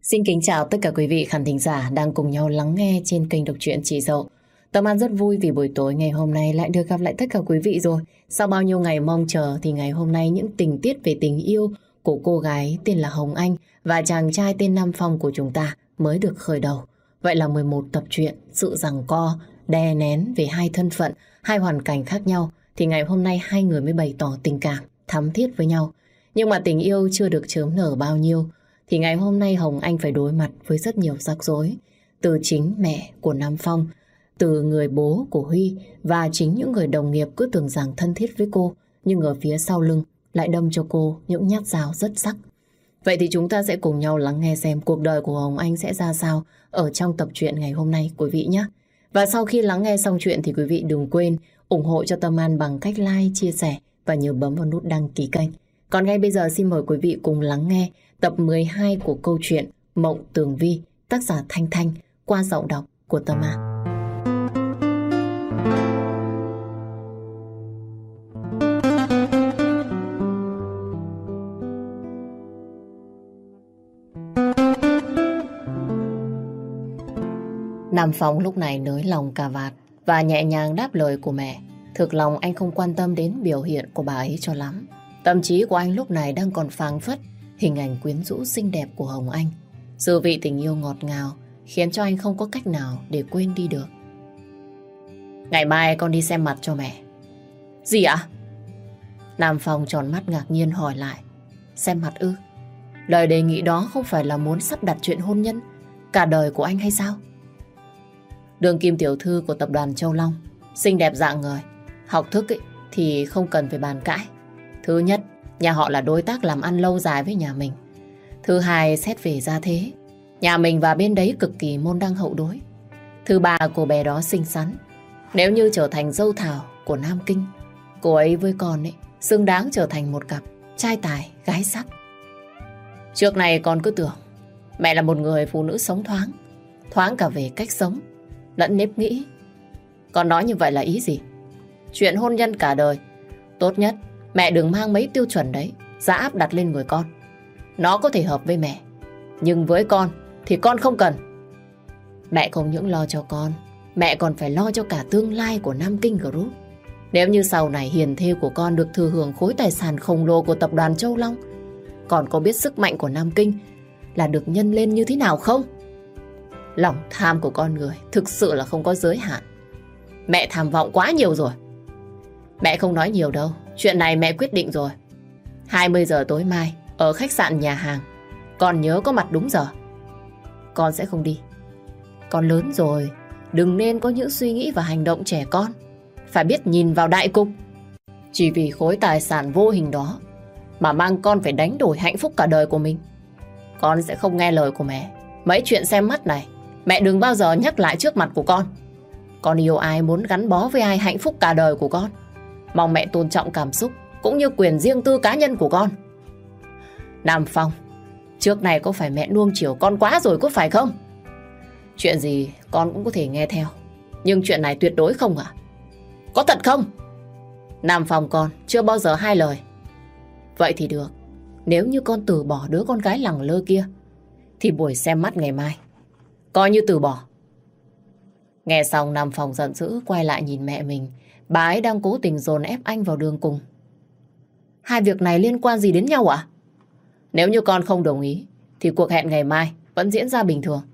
Xin kính chào tất cả quý vị khán thính giả đang cùng nhau lắng nghe trên kênh đọc truyện Chị Dậu. Tâm An rất vui vì buổi tối ngày hôm nay lại được gặp lại tất cả quý vị rồi. Sau bao nhiêu ngày mong chờ thì ngày hôm nay những tình tiết về tình yêu của cô gái tên là Hồng Anh và chàng trai tên Nam Phong của chúng ta mới được khởi đầu. Vậy là 11 tập truyện, sự giằng co, đè nén về hai thân phận, hai hoàn cảnh khác nhau thì ngày hôm nay hai người mới bày tỏ tình cảm, thắm thiết với nhau. Nhưng mà tình yêu chưa được chớm nở bao nhiêu thì ngày hôm nay Hồng Anh phải đối mặt với rất nhiều rắc rối. Từ chính mẹ của Nam Phong, từ người bố của Huy và chính những người đồng nghiệp cứ tưởng rằng thân thiết với cô, nhưng ở phía sau lưng lại đâm cho cô những nhát dao rất sắc. Vậy thì chúng ta sẽ cùng nhau lắng nghe xem cuộc đời của Hồng Anh sẽ ra sao ở trong tập truyện ngày hôm nay quý vị nhé. Và sau khi lắng nghe xong chuyện thì quý vị đừng quên ủng hộ cho Tâm An bằng cách like, chia sẻ và nhớ bấm vào nút đăng ký kênh. Còn ngay bây giờ xin mời quý vị cùng lắng nghe tập 12 của câu chuyện Mộng Tường Vi, tác giả Thanh Thanh, qua giọng đọc của Tâm An. Nam Phong lúc này nới lòng cà vạt và nhẹ nhàng đáp lời của mẹ. Thực lòng anh không quan tâm đến biểu hiện của bà ấy cho lắm. Tâm trí của anh lúc này đang còn phảng phất hình ảnh quyến rũ xinh đẹp của Hồng Anh. Dư vị tình yêu ngọt ngào khiến cho anh không có cách nào để quên đi được. Ngày mai con đi xem mặt cho mẹ. Gì ạ? Nam Phong tròn mắt ngạc nhiên hỏi lại. Xem mặt ư? Lời đề nghị đó không phải là muốn sắp đặt chuyện hôn nhân cả đời của anh hay sao? Đường kim tiểu thư của tập đoàn Châu Long, xinh đẹp dạng người, học thức thì không cần phải bàn cãi. Thứ nhất, nhà họ là đối tác làm ăn lâu dài với nhà mình. Thứ hai, xét về gia thế, nhà mình và bên đấy cực kỳ môn đăng hậu đối. Thứ ba, cô bé đó xinh xắn. Nếu như trở thành dâu thảo của Nam Kinh, cô ấy với con xứng đáng trở thành một cặp trai tài gái sắc. Trước này con cứ tưởng mẹ là một người phụ nữ sống thoáng, thoáng cả về cách sống lẫn nếp nghĩ. Con nói như vậy là ý gì? Chuyện hôn nhân cả đời, tốt nhất mẹ đừng mang mấy tiêu chuẩn đấy ra áp đặt lên người con. Nó có thể hợp với mẹ, nhưng với con thì con không cần. Mẹ không những lo cho con, mẹ còn phải lo cho cả tương lai của Nam Kinh Group. Nếu như sau này hiền thê của con được thừa hưởng khối tài sản khổng lồ của tập đoàn Châu Long, con có biết sức mạnh của Nam Kinh là được nhân lên như thế nào không? Lòng tham của con người thực sự là không có giới hạn. Mẹ tham vọng quá nhiều rồi. Mẹ không nói nhiều đâu, chuyện này mẹ quyết định rồi. 20 giờ tối mai ở khách sạn nhà hàng, con nhớ có mặt đúng giờ. Con sẽ không đi. Con lớn rồi, đừng nên có những suy nghĩ và hành động trẻ con. Phải biết nhìn vào đại cục. Chỉ vì khối tài sản vô hình đó mà mang con phải đánh đổi hạnh phúc cả đời của mình. Con sẽ không nghe lời của mẹ. Mấy chuyện xem mắt này mẹ đừng bao giờ nhắc lại trước mặt của con. Con yêu ai, muốn gắn bó với ai hạnh phúc cả đời của con. Mong mẹ tôn trọng cảm xúc cũng như quyền riêng tư cá nhân của con. Nam Phong, trước này có phải mẹ nuông chiều con quá rồi có phải không? Chuyện gì con cũng có thể nghe theo, nhưng chuyện này tuyệt đối không à? Có thật không? Nam Phong, con chưa bao giờ hai lời. Vậy thì được. Nếu như con từ bỏ đứa con gái lẳng lơ kia thì buổi xem mắt ngày mai coi như từ bỏ. Nghe xong Nam Phong giận dữ quay lại nhìn mẹ mình. Bà ấy đang cố tình dồn ép anh vào đường cùng. Hai việc này liên quan gì đến nhau ạ? Nếu như con không đồng ý thì cuộc hẹn ngày mai vẫn diễn ra bình thường.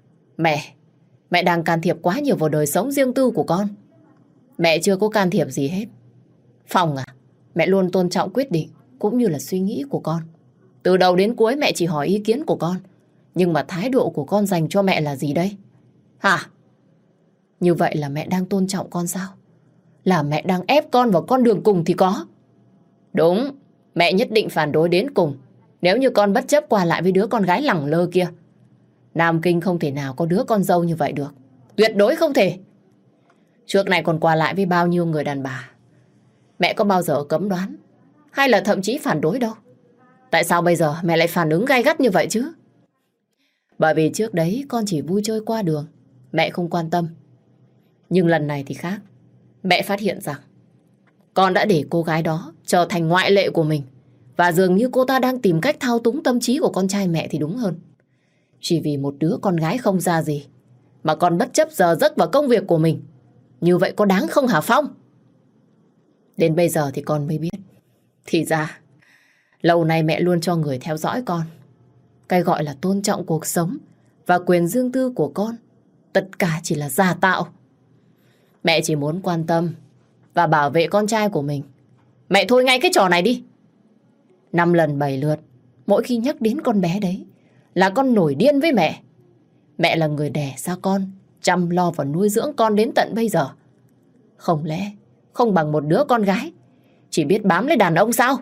Mẹ đang can thiệp quá nhiều vào đời sống riêng tư của con. Mẹ chưa có can thiệp gì hết. Phong à, mẹ luôn tôn trọng quyết định cũng như là suy nghĩ của con. Từ đầu đến cuối mẹ chỉ hỏi ý kiến của con. Nhưng mà thái độ của con dành cho mẹ là gì đây? Hả? Như vậy là mẹ đang tôn trọng con sao? Là mẹ đang ép con vào con đường cùng thì có. Đúng, mẹ nhất định phản đối đến cùng. Nếu như con bất chấp qua lại với đứa con gái lẳng lơ kia. Nam Kinh không thể nào có đứa con dâu như vậy được. Tuyệt đối không thể. Trước này còn qua lại với bao nhiêu người đàn bà. Mẹ có bao giờ cấm đoán hay là thậm chí phản đối đâu. Tại sao bây giờ mẹ lại phản ứng gay gắt như vậy chứ? Bởi vì trước đấy con chỉ vui chơi qua đường, mẹ không quan tâm. Nhưng lần này thì khác. Mẹ phát hiện rằng con đã để cô gái đó trở thành ngoại lệ của mình. Và dường như cô ta đang tìm cách thao túng tâm trí của con trai mẹ thì đúng hơn. Chỉ vì một đứa con gái không ra gì mà còn bất chấp giờ giấc và công việc của mình. Như vậy có đáng không hả Phong? Đến bây giờ thì con mới biết. Thì ra, lâu nay mẹ luôn cho người theo dõi con. Cái gọi là tôn trọng cuộc sống và quyền riêng tư của con, tất cả chỉ là giả tạo. Mẹ chỉ muốn quan tâm và bảo vệ con trai của mình. Mẹ thôi ngay cái trò này đi. 5 lần 7 lượt, mỗi khi nhắc đến con bé đấy là con nổi điên với mẹ. Mẹ là người đẻ ra con, chăm lo và nuôi dưỡng con đến tận bây giờ. Không lẽ không bằng một đứa con gái chỉ biết bám lấy đàn ông sao?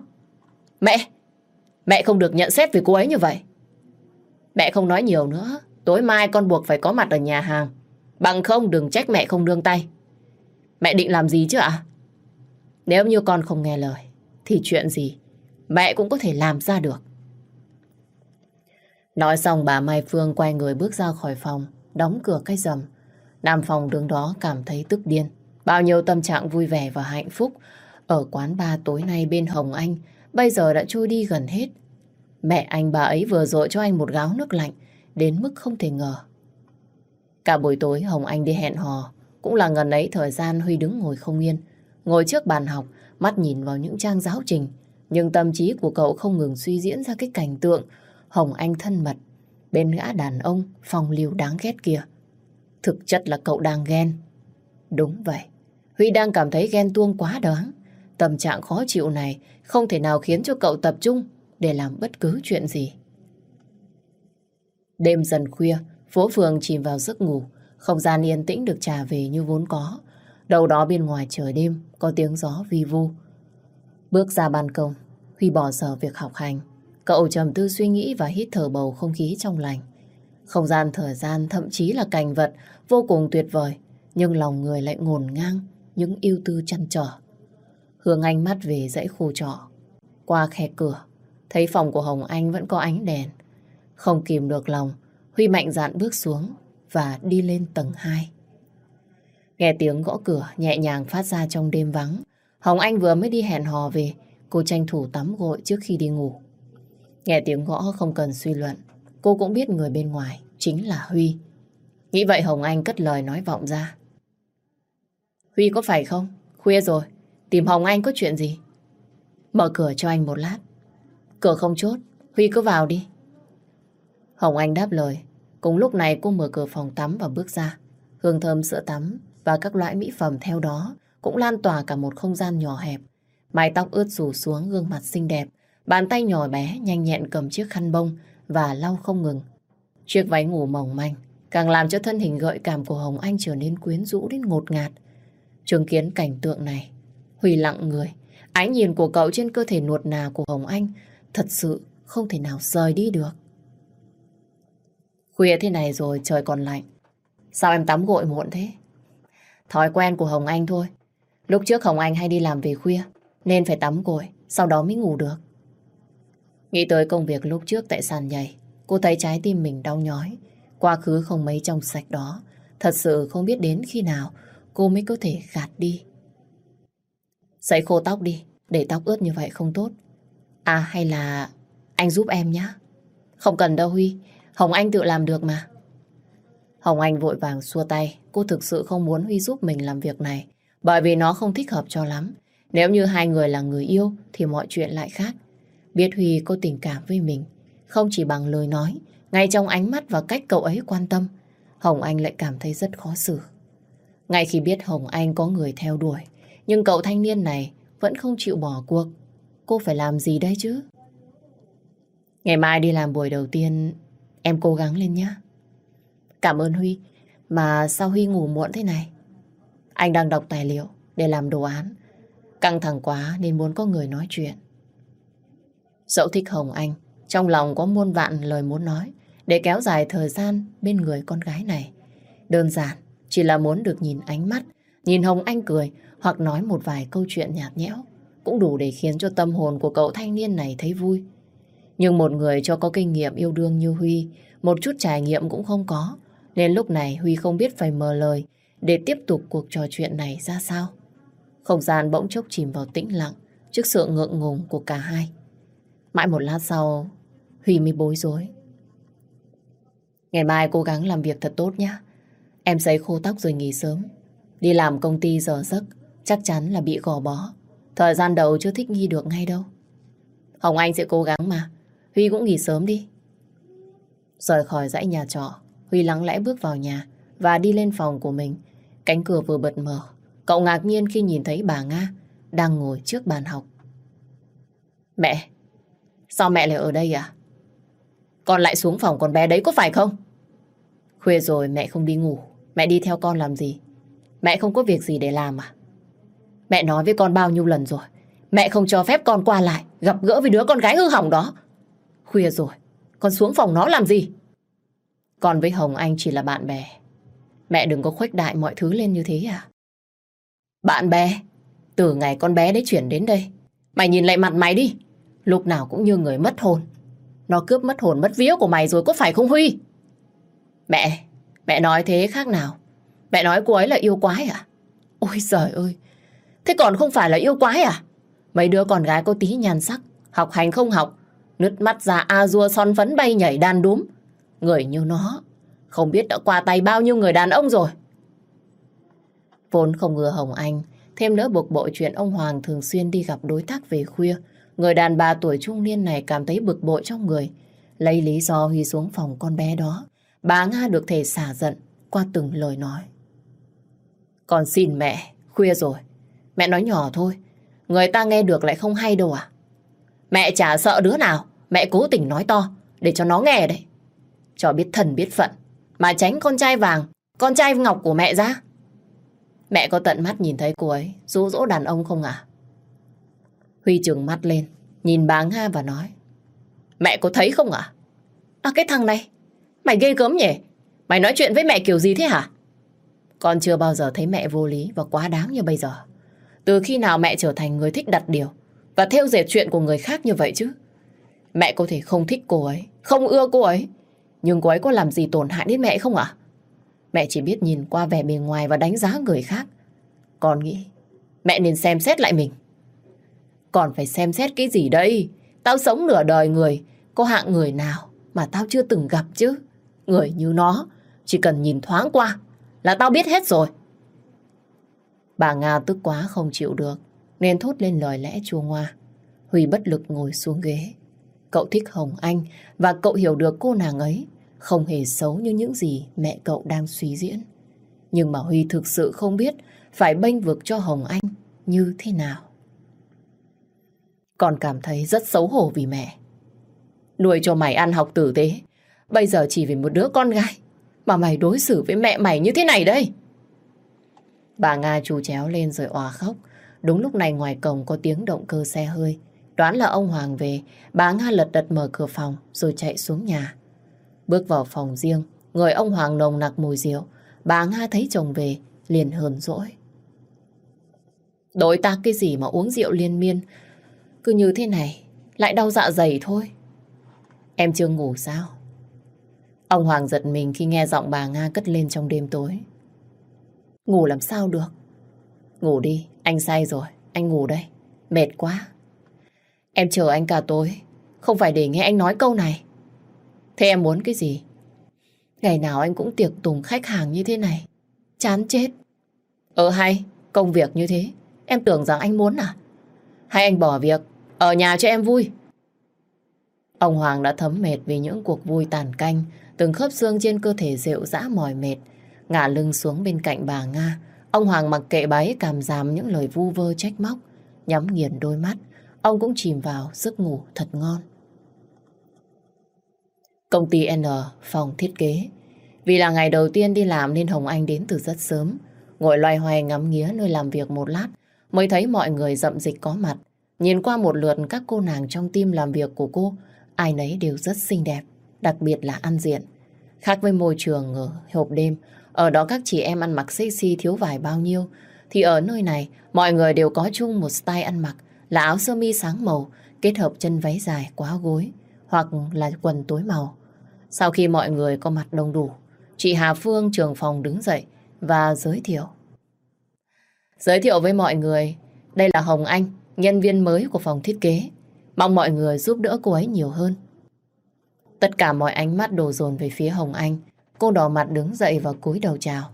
Mẹ không được nhận xét về cô ấy như vậy. Mẹ không nói nhiều nữa. Tối mai con buộc phải có mặt ở nhà hàng. Bằng không đừng trách mẹ không nương tay. Mẹ định làm gì chứ ạ? Nếu như con không nghe lời thì chuyện gì mẹ cũng có thể làm ra được. Nói xong bà Mai Phương quay người bước ra khỏi phòng, đóng cửa cái rầm. Nam Phong đứng đó cảm thấy tức điên. Bao nhiêu tâm trạng vui vẻ và hạnh phúc ở quán bar tối nay bên Hồng Anh bây giờ đã trôi đi gần hết. Mẹ anh bà ấy vừa dội cho anh một gáo nước lạnh đến mức không thể ngờ. Cả buổi tối Hồng Anh đi hẹn hò, cũng là ngần ấy thời gian Huy đứng ngồi không yên, ngồi trước bàn học, mắt nhìn vào những trang giáo trình, nhưng tâm trí của cậu không ngừng suy diễn ra cái cảnh tượng Hồng Anh thân mật bên gã đàn ông phong lưu đáng ghét kia. Thực chất là cậu đang ghen. Đúng vậy, Huy đang cảm thấy ghen tuông quá đáng. Tâm trạng khó chịu này không thể nào khiến cho cậu tập trung để làm bất cứ chuyện gì. Đêm dần khuya, phố phường chìm vào giấc ngủ, không gian yên tĩnh được trả về như vốn có. Đâu đó bên ngoài trời đêm có tiếng gió vi vu. Bước ra ban công, Huy bỏ dở việc học hành. Cậu trầm tư suy nghĩ và hít thở bầu không khí trong lành. Không gian, thời gian, thậm chí là cảnh vật vô cùng tuyệt vời, nhưng lòng người lại ngổn ngang những ưu tư trăn trở. Hướng ánh mắt về dãy khu trọ. Qua khe cửa, thấy phòng của Hồng Anh vẫn có ánh đèn. Không kìm được lòng, Huy mạnh dạn bước xuống và đi lên tầng 2. Nghe tiếng gõ cửa nhẹ nhàng phát ra trong đêm vắng. Hồng Anh vừa mới đi hẹn hò về, cô tranh thủ tắm gội trước khi đi ngủ. Nghe tiếng gõ không cần suy luận, cô cũng biết người bên ngoài chính là Huy. Nghĩ vậy Hồng Anh cất lời nói vọng ra. Huy có phải không? Khuya rồi, tìm Hồng Anh có chuyện gì? Mở cửa cho anh một lát. Cửa không chốt, Huy cứ vào đi. Hồng Anh đáp lời. Cùng lúc này cô mở cửa phòng tắm và bước ra. Hương thơm sữa tắm và các loại mỹ phẩm theo đó cũng lan tỏa cả một không gian nhỏ hẹp. Mái tóc ướt rủ xuống gương mặt xinh đẹp, bàn tay nhỏ bé nhanh nhẹn cầm chiếc khăn bông và lau không ngừng. Chiếc váy ngủ mỏng manh càng làm cho thân hình gợi cảm của Hồng Anh trở nên quyến rũ đến ngột ngạt. Chứng kiến cảnh tượng này, Huy lặng người. Ánh nhìn của cậu trên cơ thể nuột nà của Hồng Anh thật sự không thể nào rời đi được. Khuya thế này rồi trời còn lạnh. Sao em tắm gội muộn thế? Thói quen của Hồng Anh thôi. Lúc trước Hồng Anh hay đi làm về khuya nên phải tắm gội, sau đó mới ngủ được. Nghĩ tới công việc lúc trước tại sàn nhảy, cô thấy trái tim mình đau nhói. Quá khứ không mấy trong sạch đó, thật sự không biết đến khi nào cô mới có thể gạt đi. Sấy khô tóc đi, để tóc ướt như vậy không tốt. À hay là anh giúp em nhé. Không cần đâu Huy, Hồng Anh tự làm được mà. Hồng Anh vội vàng xua tay. Cô thực sự không muốn Huy giúp mình làm việc này, bởi vì nó không thích hợp cho lắm. Nếu như hai người là người yêu thì mọi chuyện lại khác. Biết Huy có tình cảm với mình, không chỉ bằng lời nói, ngay trong ánh mắt và cách cậu ấy quan tâm, Hồng Anh lại cảm thấy rất khó xử. Ngay khi biết Hồng Anh có người theo đuổi, nhưng cậu thanh niên này vẫn không chịu bỏ cuộc. Cô phải làm gì đây chứ? Ngày mai đi làm buổi đầu tiên, em cố gắng lên nhé. Cảm ơn Huy. Mà sao Huy ngủ muộn thế này? Anh đang đọc tài liệu để làm đồ án. Căng thẳng quá nên muốn có người nói chuyện. Dẫu thích Hồng Anh, trong lòng có muôn vạn lời muốn nói để kéo dài thời gian bên người con gái này. Đơn giản chỉ là muốn được nhìn ánh mắt, nhìn Hồng Anh cười hoặc nói một vài câu chuyện nhạt nhẽo cũng đủ để khiến cho tâm hồn của cậu thanh niên này thấy vui. Nhưng một người cho có kinh nghiệm yêu đương như Huy, một chút trải nghiệm cũng không có, nên lúc này Huy không biết phải mở lời để tiếp tục cuộc trò chuyện này ra sao. Không gian bỗng chốc chìm vào tĩnh lặng trước sự ngượng ngùng của cả hai. Mãi một lát sau, Huy mới bối rối. Ngày mai cố gắng làm việc thật tốt nhé. Em sấy khô tóc rồi nghỉ sớm. Đi làm công ty giờ giấc chắc chắn là bị gò bó. Thời gian đầu chưa thích nghi được ngay đâu. Hồng Anh sẽ cố gắng mà. Huy cũng nghỉ sớm đi. Rời khỏi dãy nhà trọ, Huy lặng lẽ bước vào nhà và đi lên phòng của mình. Cánh cửa vừa bật mở, cậu ngạc nhiên khi nhìn thấy bà Nga đang ngồi trước bàn học. Mẹ, sao mẹ lại ở đây à? Con lại xuống phòng con bé đấy có phải không? Khuya rồi mẹ không đi ngủ, mẹ đi theo con làm gì? Mẹ không có việc gì để làm à? Mẹ nói với con bao nhiêu lần rồi, mẹ không cho phép con qua lại gặp gỡ với đứa con gái hư hỏng đó. Khuya rồi, con xuống phòng nó làm gì? Con với Hồng Anh chỉ là bạn bè. Mẹ đừng có khuếch đại mọi thứ lên như thế à? Bạn bè? Từ ngày con bé đấy chuyển đến đây, mày nhìn lại mặt mày đi. Lúc nào cũng như người mất hồn. Nó cướp mất hồn mất vía của mày rồi có phải không Huy? Mẹ nói thế khác nào? Mẹ nói cô ấy là yêu quái à? Ôi giời ơi, thế còn không phải là yêu quái à? Mấy đứa con gái có tí nhan sắc, học hành không học, nứt mắt ra a dua son phấn bay nhảy đàn đúm. Người như nó không biết đã qua tay bao nhiêu người đàn ông rồi. Vốn không ưa Hồng Anh, thêm nữa bực bội chuyện ông Hoàng thường xuyên đi gặp đối tác về khuya, người đàn bà tuổi trung niên này cảm thấy bực bội trong người. Lấy lý do Huy xuống phòng con bé đó, bà Nga được thể xả giận qua từng lời nói. Con xin mẹ, khuya rồi. Mẹ nói nhỏ thôi, người ta nghe được lại không hay đâu à? Mẹ chả sợ đứa nào, mẹ cố tình nói to để cho nó nghe đấy. Cho biết thần biết phận, mà tránh con trai vàng, con trai ngọc của mẹ ra. Mẹ có tận mắt nhìn thấy cô ấy dụ dỗ đàn ông không à? Huy trừng mắt lên, nhìn bà Nga và nói. Mẹ có thấy không à? À cái thằng này, mày ghê gớm nhỉ? Mày nói chuyện với mẹ kiểu gì thế hả? Con chưa bao giờ thấy mẹ vô lý và quá đáng như bây giờ. Từ khi nào mẹ trở thành người thích đặt điều và thêu dệt chuyện của người khác như vậy chứ? Mẹ có thể không thích cô ấy, không ưa cô ấy, nhưng cô ấy có làm gì tổn hại đến mẹ không ạ? Mẹ chỉ biết nhìn qua vẻ bề ngoài và đánh giá người khác. Con nghĩ mẹ nên xem xét lại mình. Còn phải xem xét cái gì đây? Tao sống nửa đời người, có hạng người nào mà tao chưa từng gặp chứ? Người như nó, chỉ cần nhìn thoáng qua là tao biết hết rồi. Bà Nga tức quá không chịu được, nên thốt lên lời lẽ chua ngoa. Huy bất lực ngồi xuống ghế. Cậu thích Hồng Anh và cậu hiểu được cô nàng ấy không hề xấu như những gì mẹ cậu đang suy diễn. Nhưng mà Huy thực sự không biết phải bênh vực cho Hồng Anh như thế nào. Con cảm thấy rất xấu hổ vì mẹ. Nuôi cho mày ăn học tử tế, bây giờ chỉ vì một đứa con gái mà mày đối xử với mẹ mày như thế này đây. Bà Nga trù chéo lên rồi òa khóc. Đúng lúc này ngoài cổng có tiếng động cơ xe hơi. Đoán là ông Hoàng về, bà Nga lật đật mở cửa phòng rồi chạy xuống nhà. Bước vào phòng riêng, người ông Hoàng nồng nặc mùi rượu. Bà Nga thấy chồng về, liền hờn dỗi. Đối tác cái gì mà uống rượu liên miên, cứ như thế này, lại đau dạ dày thôi. Em chưa ngủ sao? Ông Hoàng giật mình khi nghe giọng bà Nga cất lên trong đêm tối. Ngủ làm sao được? Ngủ đi, anh say rồi, anh ngủ đây. Mệt quá. Em chờ anh cả tối, không phải để nghe anh nói câu này. Thế em muốn cái gì? Ngày nào anh cũng tiệc tùng khách hàng như thế này, chán chết. Hay, công việc như thế, em tưởng rằng anh muốn à? Hay anh bỏ việc, ở nhà cho em vui? Ông Hoàng đã thấm mệt vì những cuộc vui tàn canh, từng khớp xương trên cơ thể rệu rã mỏi mệt. Ngả lưng xuống bên cạnh bà Nga, ông Hoàng mặc kệ bà ấy cảm giảm những lời vu vơ trách móc. Nhắm nghiền đôi mắt, ông cũng chìm vào giấc ngủ thật ngon. Công ty N, phòng thiết kế. Vì là ngày đầu tiên đi làm nên Hồng Anh đến từ rất sớm. Ngồi loay hoay ngắm nghía nơi làm việc một lát, mới thấy mọi người rậm rịch có mặt. Nhìn qua một lượt các cô nàng trong team làm việc của cô, ai nấy đều rất xinh đẹp, đặc biệt là ăn diện. Khác với môi trường ở hộp đêm, ở đó các chị em ăn mặc sexy thiếu vải bao nhiêu, thì ở nơi này mọi người đều có chung một style ăn mặc là áo sơ mi sáng màu kết hợp chân váy dài quá gối hoặc là quần tối màu. Sau khi mọi người có mặt đông đủ, chị Hà Phương trưởng phòng đứng dậy và giới thiệu. Giới thiệu với mọi người, đây là Hồng Anh, nhân viên mới của phòng thiết kế. Mong mọi người giúp đỡ cô ấy nhiều hơn. Tất cả mọi ánh mắt đổ dồn về phía Hồng Anh. Cô đỏ mặt đứng dậy và cúi đầu chào.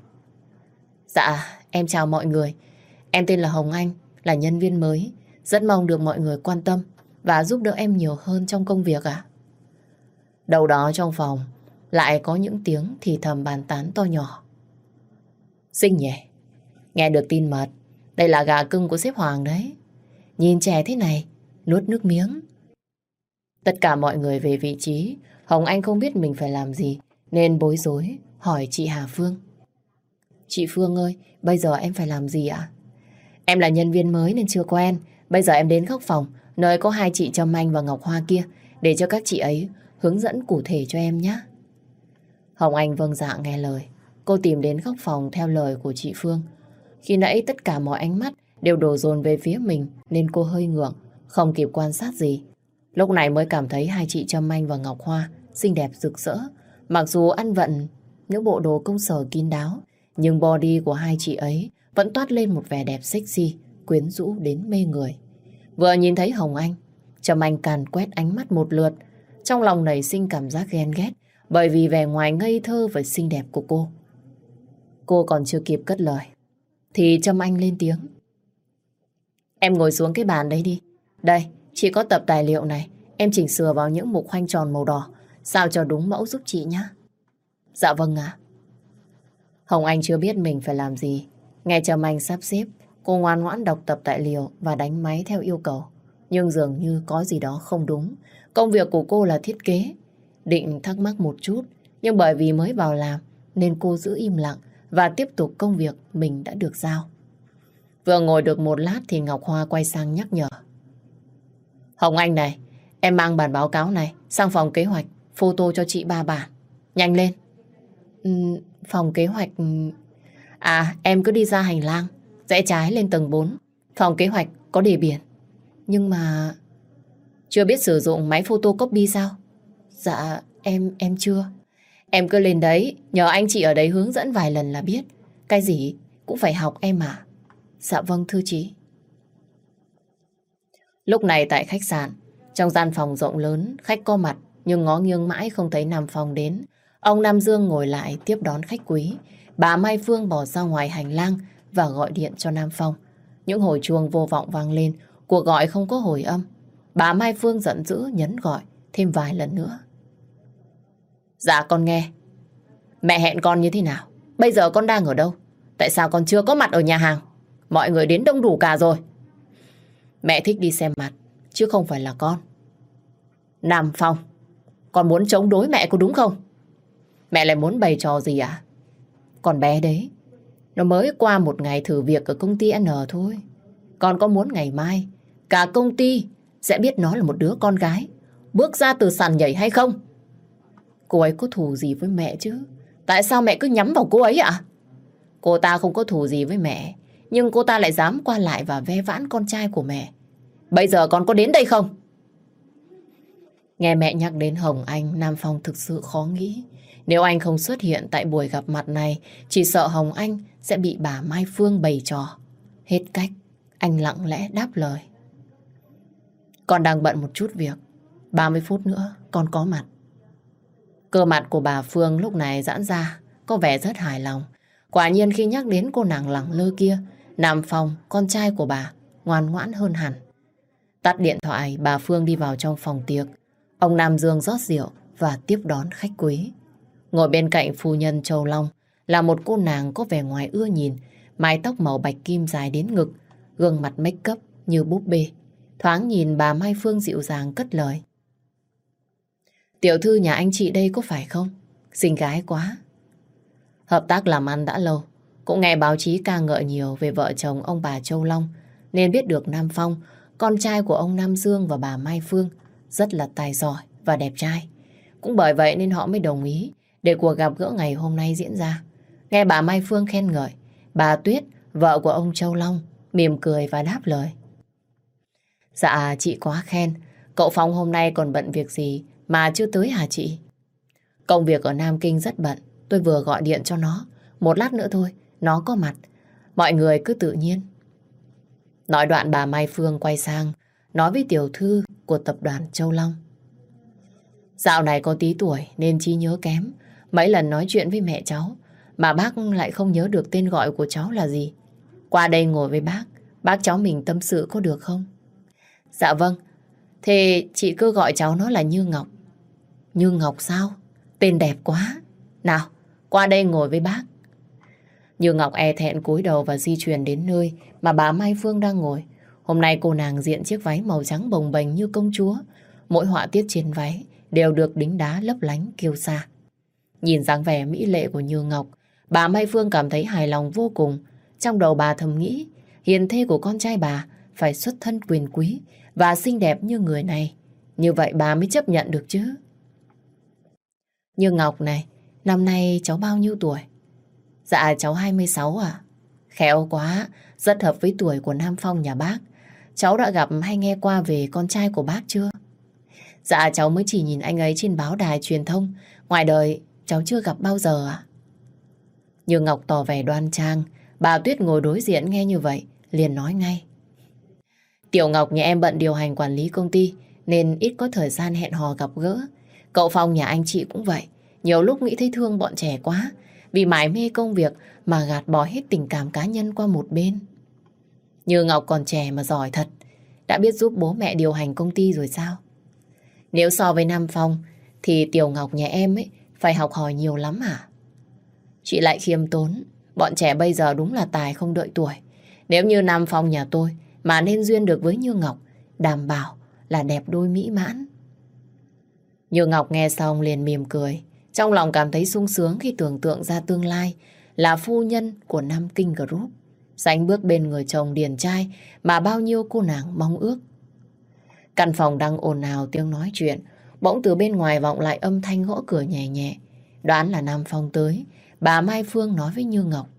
Dạ, em chào mọi người. Em tên là Hồng Anh, là nhân viên mới. Rất mong được mọi người quan tâm và giúp đỡ em nhiều hơn trong công việc ạ. Đầu đó trong phòng lại có những tiếng thì thầm bàn tán to nhỏ. Xinh nhỉ? Nghe được tin mật, đây là gà cưng của sếp Hoàng đấy. Nhìn trẻ thế này, nuốt nước miếng. Tất cả mọi người về vị trí, Hồng Anh không biết mình phải làm gì, nên bối rối hỏi chị Hà Phương. Chị Phương ơi, bây giờ em phải làm gì ạ? Em là nhân viên mới nên chưa quen. Bây giờ em đến góc phòng, nơi có hai chị Trâm Anh và Ngọc Hoa kia, để cho các chị ấy hướng dẫn cụ thể cho em nhé. Hồng Anh vâng dạ nghe lời. Cô tìm đến góc phòng theo lời của chị Phương. Khi nãy tất cả mọi ánh mắt đều đổ dồn về phía mình nên cô hơi ngượng, không kịp quan sát gì. Lúc này mới cảm thấy hai chị Trâm Anh và Ngọc Hoa xinh đẹp rực rỡ. Mặc dù ăn vận những bộ đồ công sở kín đáo, nhưng body của hai chị ấy vẫn toát lên một vẻ đẹp sexy, quyến rũ đến mê người. Vừa nhìn thấy Hồng Anh, Trâm Anh càn quét ánh mắt một lượt, trong lòng nảy sinh cảm giác ghen ghét bởi vì vẻ ngoài ngây thơ và xinh đẹp của cô. Cô còn chưa kịp cất lời thì Trâm Anh lên tiếng. Em ngồi xuống cái bàn đấy đi. Đây, chị có tập tài liệu này, em chỉnh sửa vào những mục khoanh tròn màu đỏ, sao cho đúng mẫu giúp chị nhé. Dạ vâng ạ. Hồng Anh chưa biết mình phải làm gì. Nghe Trâm Anh sắp xếp, cô ngoan ngoãn đọc tập tài liệu và đánh máy theo yêu cầu. Nhưng dường như có gì đó không đúng. Công việc của cô là thiết kế. Định thắc mắc một chút, nhưng bởi vì mới vào làm nên cô giữ im lặng và tiếp tục công việc mình đã được giao. Vừa ngồi được một lát thì Ngọc Hoa quay sang nhắc nhở. Hồng Anh này, em mang bản báo cáo này sang phòng kế hoạch, photo cho chị 3 bản. Nhanh lên. Phòng kế hoạch... À, em cứ đi ra hành lang, rẽ trái lên tầng 4. Phòng kế hoạch có đề biển. Nhưng mà... Chưa biết sử dụng máy photocopy sao? Dạ, em chưa. Em cứ lên đấy, nhờ anh chị ở đấy hướng dẫn vài lần là biết. Cái gì cũng phải học em à. Dạ vâng thưa chị. Lúc này tại khách sạn, trong gian phòng rộng lớn, khách có mặt nhưng ngó nghiêng mãi không thấy Nam Phong đến. Ông Nam Dương ngồi lại tiếp đón khách quý. Bà Mai Phương bỏ ra ngoài hành lang và gọi điện cho Nam Phong. Những hồi chuông vô vọng vang lên, cuộc gọi không có hồi âm. Bà Mai Phương giận dữ nhấn gọi thêm vài lần nữa. Dạ con nghe. Mẹ hẹn con như thế nào? Bây giờ con đang ở đâu? Tại sao con chưa có mặt ở nhà hàng? Mọi người đến đông đủ cả rồi. Mẹ thích đi xem mặt, chứ không phải là con. Nam Phong, con muốn chống đối mẹ có đúng không? Mẹ lại muốn bày trò gì à? Con bé đấy, nó mới qua một ngày thử việc ở công ty N thôi. Con có muốn ngày mai cả công ty sẽ biết nó là một đứa con gái bước ra từ sàn nhảy hay không? Cô ấy có thù gì với mẹ chứ? Tại sao mẹ cứ nhắm vào cô ấy ạ? Cô ta không có thù gì với mẹ, nhưng cô ta lại dám qua lại và ve vãn con trai của mẹ. Bây giờ con có đến đây không? Nghe mẹ nhắc đến Hồng Anh, Nam Phong thực sự khó nghĩ. Nếu anh không xuất hiện tại buổi gặp mặt này, chỉ sợ Hồng Anh sẽ bị bà Mai Phương bày trò. Hết cách, anh lặng lẽ đáp lời. Con đang bận một chút việc, 30 phút nữa con có mặt. Cơ mặt của bà Phương lúc này giãn ra, có vẻ rất hài lòng. Quả nhiên khi nhắc đến cô nàng lẳng lơ kia, Nam Phong, con trai của bà, ngoan ngoãn hơn hẳn. Tắt điện thoại, bà Phương đi vào trong phòng tiệc. Ông Nam Dương rót rượu và tiếp đón khách quý. Ngồi bên cạnh phu nhân Châu Long là một cô nàng có vẻ ngoài ưa nhìn, mái tóc màu bạch kim dài đến ngực, gương mặt make up như búp bê. Thoáng nhìn bà Mai Phương dịu dàng cất lời. Tiểu thư nhà anh chị đây có phải không? Xinh gái quá. Hợp tác làm ăn đã lâu, cũng nghe báo chí ca ngợi nhiều về vợ chồng ông bà Châu Long, nên biết được Nam Phong, con trai của ông Nam Dương và bà Mai Phương, rất là tài giỏi và đẹp trai. Cũng bởi vậy nên họ mới đồng ý để cuộc gặp gỡ ngày hôm nay diễn ra. Nghe bà Mai Phương khen ngợi, bà Tuyết, vợ của ông Châu Long, mỉm cười và đáp lời. Dạ chị quá khen. Cậu Phong hôm nay còn bận việc gì mà chưa tới hả chị? Công việc ở Nam Kinh rất bận, tôi vừa gọi điện cho nó. Một lát nữa thôi, nó có mặt. Mọi người cứ tự nhiên. Nói đoạn bà Mai Phương quay sang nói với tiểu thư của tập đoàn Châu Long. Dạo này có tí tuổi nên trí nhớ kém. Mấy lần nói chuyện với mẹ cháu mà bác lại không nhớ được tên gọi của cháu là gì. Qua đây ngồi với bác cháu mình tâm sự có được không? Dạ vâng, thế chị cứ gọi cháu nó là Như Ngọc. Như Ngọc sao? Tên đẹp quá. Nào, qua đây ngồi với bác. Như Ngọc e thẹn cúi đầu và di chuyển đến nơi mà bà Mai Phương đang ngồi. Hôm nay cô nàng diện chiếc váy màu trắng bồng bềnh như công chúa. Mỗi họa tiết trên váy đều được đính đá lấp lánh kiêu sa. Nhìn dáng vẻ mỹ lệ của Như Ngọc, bà Mai Phương cảm thấy hài lòng vô cùng. Trong đầu bà thầm nghĩ, hiền thê của con trai bà phải xuất thân quyền quý và xinh đẹp như người này. Như vậy bà mới chấp nhận được chứ. Như Ngọc này, năm nay cháu bao nhiêu tuổi? Dạ cháu 26 à? Khéo quá, rất hợp với tuổi của Nam Phong nhà bác. Cháu đã gặp hay nghe qua về con trai của bác chưa? Dạ cháu mới chỉ nhìn anh ấy trên báo đài truyền thông. Ngoài đời cháu chưa gặp bao giờ ạ. Như Ngọc tỏ vẻ đoan trang. Bà Tuyết ngồi đối diện nghe như vậy liền nói ngay. Tiểu Ngọc nhà em bận điều hành quản lý công ty nên ít có thời gian hẹn hò gặp gỡ. Cậu Phong nhà anh chị cũng vậy. Nhiều lúc nghĩ thấy thương bọn trẻ quá, vì mải mê công việc mà gạt bỏ hết tình cảm cá nhân qua một bên. Như Ngọc còn trẻ mà giỏi thật, đã biết giúp bố mẹ điều hành công ty rồi sao? Nếu so với Nam Phong thì Tiểu Ngọc nhà em ấy phải học hỏi nhiều lắm hả? Chị lại khiêm tốn, bọn trẻ bây giờ đúng là tài không đợi tuổi. Nếu như Nam Phong nhà tôi mà nên duyên được với Như Ngọc, đảm bảo là đẹp đôi mỹ mãn. Như Ngọc nghe xong liền mỉm cười, trong lòng cảm thấy sung sướng khi tưởng tượng ra tương lai là phu nhân của Nam Kinh Group, sánh bước bên người chồng điển trai mà bao nhiêu cô nàng mong ước. Căn phòng đang ồn ào tiếng nói chuyện, bỗng từ bên ngoài vọng lại âm thanh gõ cửa nhẹ nhẹ. Đoán là Nam Phong tới, bà Mai Phương nói với Như Ngọc.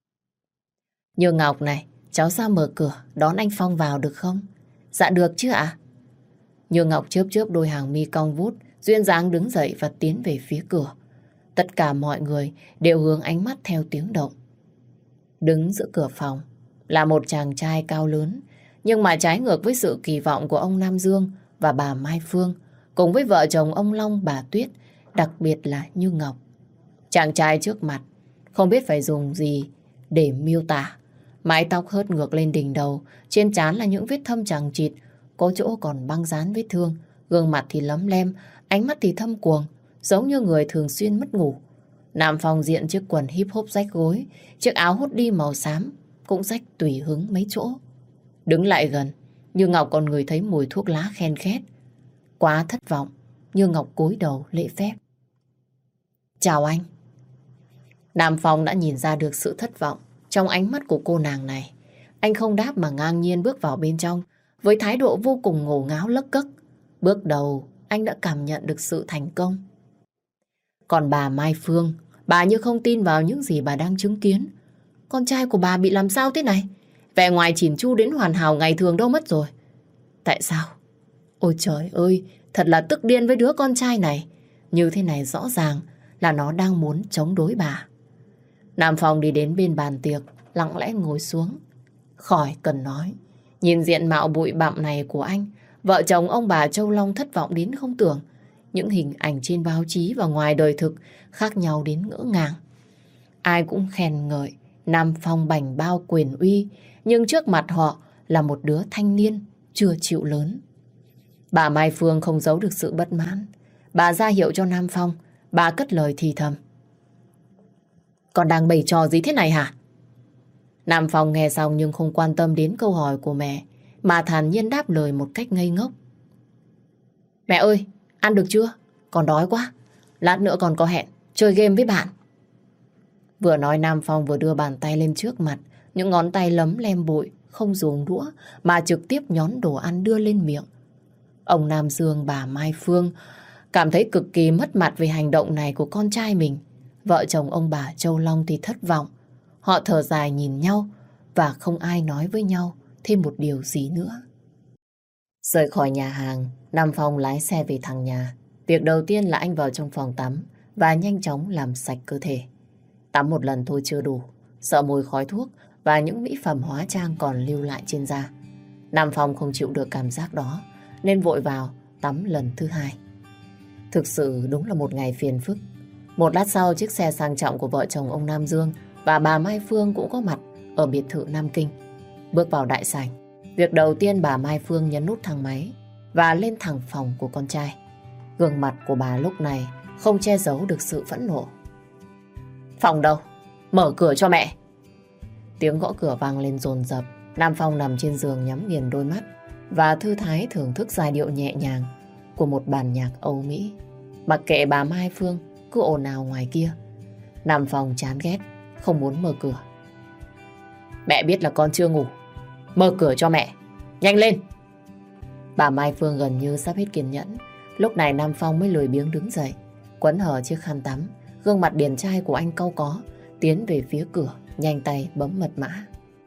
Như Ngọc này, cháu ra mở cửa đón anh Phong vào được không? Dạ được chứ ạ. Như Ngọc chớp chớp đôi hàng mi cong vút, duyên dáng đứng dậy và tiến về phía cửa. Tất cả mọi người đều hướng ánh mắt theo tiếng động. Đứng giữa cửa phòng là một chàng trai cao lớn, nhưng mà trái ngược với sự kỳ vọng của ông Nam Dương và bà Mai Phương, cùng với vợ chồng ông Long bà Tuyết, đặc biệt là Như Ngọc. Chàng trai trước mặt không biết phải dùng gì để miêu tả. Mái tóc hớt ngược lên đỉnh đầu, trên trán là những vết thâm chằng chịt, có chỗ còn băng dán vết thương, gương mặt thì lấm lem, ánh mắt thì thâm quầng, giống như người thường xuyên mất ngủ. Nam Phong diện chiếc quần hip hop rách gối, chiếc áo hốt đi màu xám cũng rách tùy hứng mấy chỗ. Đứng lại gần, Như Ngọc còn ngửi thấy mùi thuốc lá khen khét. Quá thất vọng, Như Ngọc cúi đầu lễ phép. Chào anh. Nam Phong đã nhìn ra được sự thất vọng trong ánh mắt của cô nàng này. Anh không đáp mà ngang nhiên bước vào bên trong với thái độ vô cùng ngổ ngáo lấc cấc. Bước đầu, anh đã cảm nhận được sự thành công. Còn bà Mai Phương, bà như không tin vào những gì bà đang chứng kiến. Con trai của bà bị làm sao thế này? Vẻ ngoài chỉn chu đến hoàn hảo ngày thường đâu mất rồi. Tại sao? Ôi trời ơi, thật là tức điên với đứa con trai này. Như thế này rõ ràng là nó đang muốn chống đối bà. Nam Phong đi đến bên bàn tiệc, lặng lẽ ngồi xuống. Khỏi cần nói, nhìn diện mạo bụi bặm này của anh, vợ chồng ông bà Châu Long thất vọng đến không tưởng. Những hình ảnh trên báo chí và ngoài đời thực khác nhau đến ngỡ ngàng. Ai cũng khen ngợi Nam Phong bảnh bao quyền uy, nhưng trước mặt họ là một đứa thanh niên chưa chịu lớn. Bà Mai Phương không giấu được sự bất mãn. Bà ra hiệu cho Nam Phong, bà cất lời thì thầm. Con đang bày trò gì thế này hả? Nam Phong nghe xong nhưng không quan tâm đến câu hỏi của mẹ, mà thản nhiên đáp lời một cách ngây ngốc. Mẹ ơi, ăn được chưa? Con đói quá. Lát nữa con có hẹn chơi game với bạn. Vừa nói Nam Phong vừa đưa bàn tay lên trước mặt, những ngón tay lấm lem bụi, không dùng đũa mà trực tiếp nhón đồ ăn đưa lên miệng. Ông Nam Dương, bà Mai Phương cảm thấy cực kỳ mất mặt về hành động này của con trai mình. Vợ chồng ông bà Châu Long thì thất vọng. Họ thở dài nhìn nhau và không ai nói với nhau thêm một điều gì nữa. Rời khỏi nhà hàng, Nam Phong lái xe về thẳng nhà. Việc đầu tiên là anh vào trong phòng tắm và nhanh chóng làm sạch cơ thể. Tắm một lần thôi chưa đủ, sợ mùi khói thuốc và những mỹ phẩm hóa trang còn lưu lại trên da. Nam Phong không chịu được cảm giác đó nên vội vào tắm lần thứ hai. Thực sự đúng là một ngày phiền phức. Một lát sau, chiếc xe sang trọng của vợ chồng ông Nam Dương và bà Mai Phương cũng có mặt ở biệt thự Nam Kinh. Bước vào đại sảnh, việc đầu tiên bà Mai Phương nhấn nút thang máy và lên thẳng phòng của con trai. Gương mặt của bà lúc này không che giấu được sự phẫn nộ. Phòng đâu? Mở cửa cho mẹ! Tiếng gõ cửa vang lên dồn dập. Nam Phong nằm trên giường nhắm nghiền đôi mắt và thư thái thưởng thức giai điệu nhẹ nhàng của một bản nhạc Âu Mỹ. Mặc kệ bà Mai Phương cứ ồn ào ngoài kia, Nam Phong chán ghét, không muốn mở cửa. Mẹ biết là con chưa ngủ. Mở cửa cho mẹ. Nhanh lên! Bà Mai Phương gần như sắp hết kiên nhẫn. Lúc này Nam Phong mới lười biếng đứng dậy, quấn hở chiếc khăn tắm. Gương mặt điển trai của anh cau có, tiến về phía cửa, nhanh tay bấm mật mã.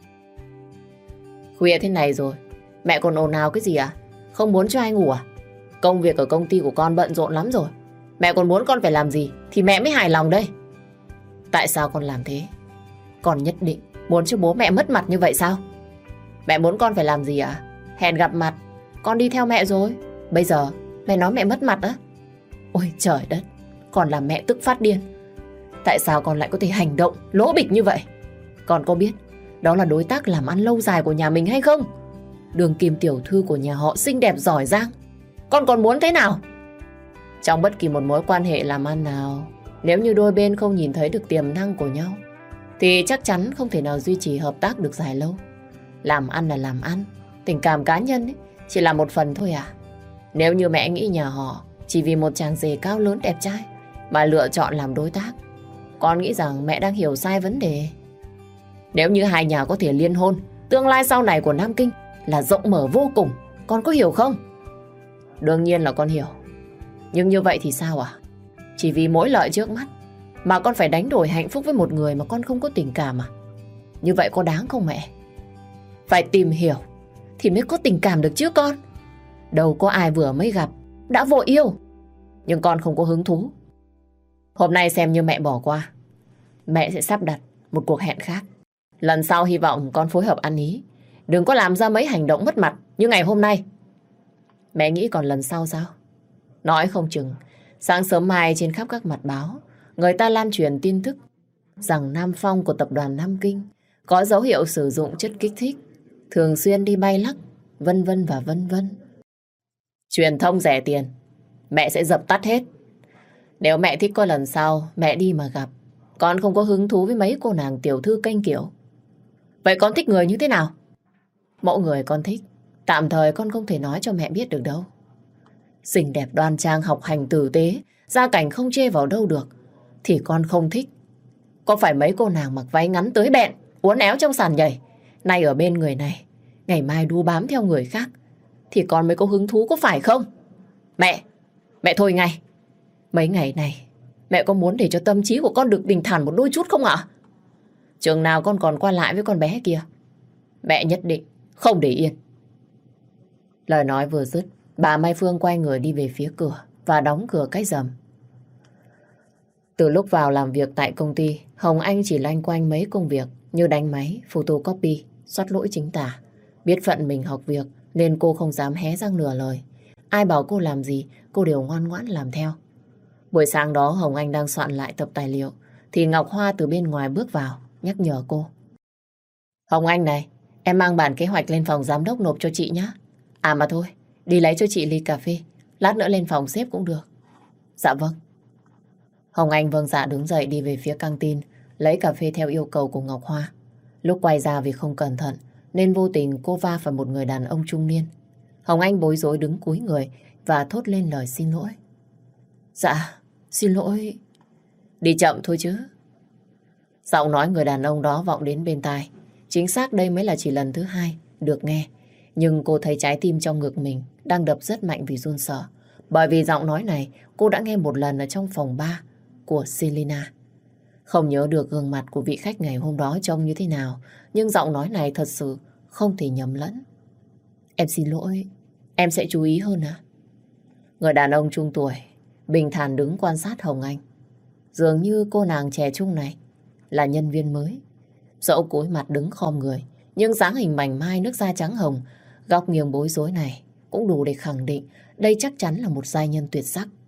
Khuya thế này rồi, mẹ còn ồn ào cái gì à? Không muốn cho ai ngủ à? Công việc ở công ty của con bận rộn lắm rồi. Mẹ còn muốn con phải làm gì thì mẹ mới hài lòng đây. Tại sao con làm thế? Con nhất định muốn cho bố mẹ mất mặt như vậy sao? Mẹ muốn con phải làm gì à? Hẹn gặp mặt, con đi theo mẹ rồi. Bây giờ mẹ nói mẹ mất mặt á? Ôi trời đất, con làm mẹ tức phát điên. Tại sao con lại có thể hành động lỗ bịch như vậy? Con có biết đó là đối tác làm ăn lâu dài của nhà mình hay không? Đường kim tiểu thư của nhà họ xinh đẹp giỏi giang. Con còn muốn thế nào? Trong bất kỳ một mối quan hệ làm ăn nào, nếu như đôi bên không nhìn thấy được tiềm năng của nhau thì chắc chắn không thể nào duy trì hợp tác được dài lâu. Làm ăn là làm ăn, tình cảm cá nhân ấy, chỉ là một phần thôi à? Nếu như mẹ nghĩ nhà họ chỉ vì một chàng rể cao lớn đẹp trai mà lựa chọn làm đối tác, con nghĩ rằng mẹ đang hiểu sai vấn đề. Nếu như hai nhà có thể liên hôn, tương lai sau này của Nam Kinh là rộng mở vô cùng. Con có hiểu không? Đương nhiên là con hiểu. Nhưng như vậy thì sao à? Chỉ vì mỗi lợi trước mắt mà con phải đánh đổi hạnh phúc với một người mà con không có tình cảm à? Như vậy có đáng không mẹ? Phải tìm hiểu thì mới có tình cảm được chứ con. Đâu có ai vừa mới gặp đã vội yêu. Nhưng con không có hứng thú. Hôm nay xem như mẹ bỏ qua. Mẹ sẽ sắp đặt một cuộc hẹn khác. Lần sau hy vọng con phối hợp ăn ý. Đừng có làm ra mấy hành động mất mặt như ngày hôm nay. Mẹ nghĩ còn lần sau sao? Nói không chừng sáng sớm mai trên khắp các mặt báo người ta lan truyền tin tức rằng Nam Phong của tập đoàn Nam Kinh có dấu hiệu sử dụng chất kích thích, thường xuyên đi bay lắc, vân vân và vân vân. Truyền thông rẻ tiền, mẹ sẽ dập tắt hết. Nếu mẹ thích có lần sau mẹ đi mà gặp, con không có hứng thú với mấy cô nàng tiểu thư kênh kiểu. Vậy con thích người như thế nào? Mẫu người con thích tạm thời con không thể nói cho mẹ biết được đâu. Xinh đẹp đoan trang, học hành tử tế, gia cảnh không chê vào đâu được thì con không thích. Có phải mấy cô nàng mặc váy ngắn tới bẹn, uốn éo trong sàn nhảy, nay ở bên người này, ngày mai đu bám theo người khác, thì con mới có hứng thú, có phải không? Mẹ thôi ngay. Mấy ngày này mẹ có muốn để cho tâm trí của con được bình thản một đôi chút không ạ? Chừng nào con còn qua lại với con bé kia, mẹ nhất định không để yên. Lời nói vừa dứt, bà Mai Phương quay người đi về phía cửa và đóng cửa cái rầm. Từ lúc vào làm việc tại công ty, Hồng Anh chỉ loanh quanh mấy công việc như đánh máy, photocopy, soát lỗi chính tả. Biết phận mình học việc nên cô không dám hé răng nửa lời. Ai bảo cô làm gì, cô đều ngoan ngoãn làm theo. Buổi sáng đó Hồng Anh đang soạn lại tập tài liệu thì Ngọc Hoa từ bên ngoài bước vào nhắc nhở cô. Hồng Anh này, em mang bản kế hoạch lên phòng giám đốc nộp cho chị nhé. À mà thôi, đi lấy cho chị ly cà phê, lát nữa lên phòng xếp cũng được. Dạ vâng. Hồng Anh vâng dạ đứng dậy đi về phía căng tin, lấy cà phê theo yêu cầu của Ngọc Hoa. Lúc quay ra vì không cẩn thận nên vô tình cô va phải một người đàn ông trung niên. Hồng Anh bối rối đứng cúi người và thốt lên lời xin lỗi. Dạ, xin lỗi. Đi chậm thôi chứ. Giọng nói người đàn ông đó vọng đến bên tai. Chính xác đây mới là chỉ lần thứ hai được nghe. Nhưng cô thấy trái tim trong ngực mình đang đập rất mạnh vì run sợ. Bởi vì giọng nói này cô đã nghe một lần ở trong phòng bar của Selina. Không nhớ được gương mặt của vị khách ngày hôm đó trông như thế nào, nhưng giọng nói này thật sự không thể nhầm lẫn. Em xin lỗi, em sẽ chú ý hơn ạ. Người đàn ông trung tuổi bình thản đứng quan sát Hồng Anh. Dường như cô nàng trẻ trung này là nhân viên mới. Dẫu cúi mặt đứng khom người, nhưng dáng hình mảnh mai nước da trắng hồng, góc nghiêng bối rối này cũng đủ để khẳng định đây chắc chắn là một giai nhân tuyệt sắc.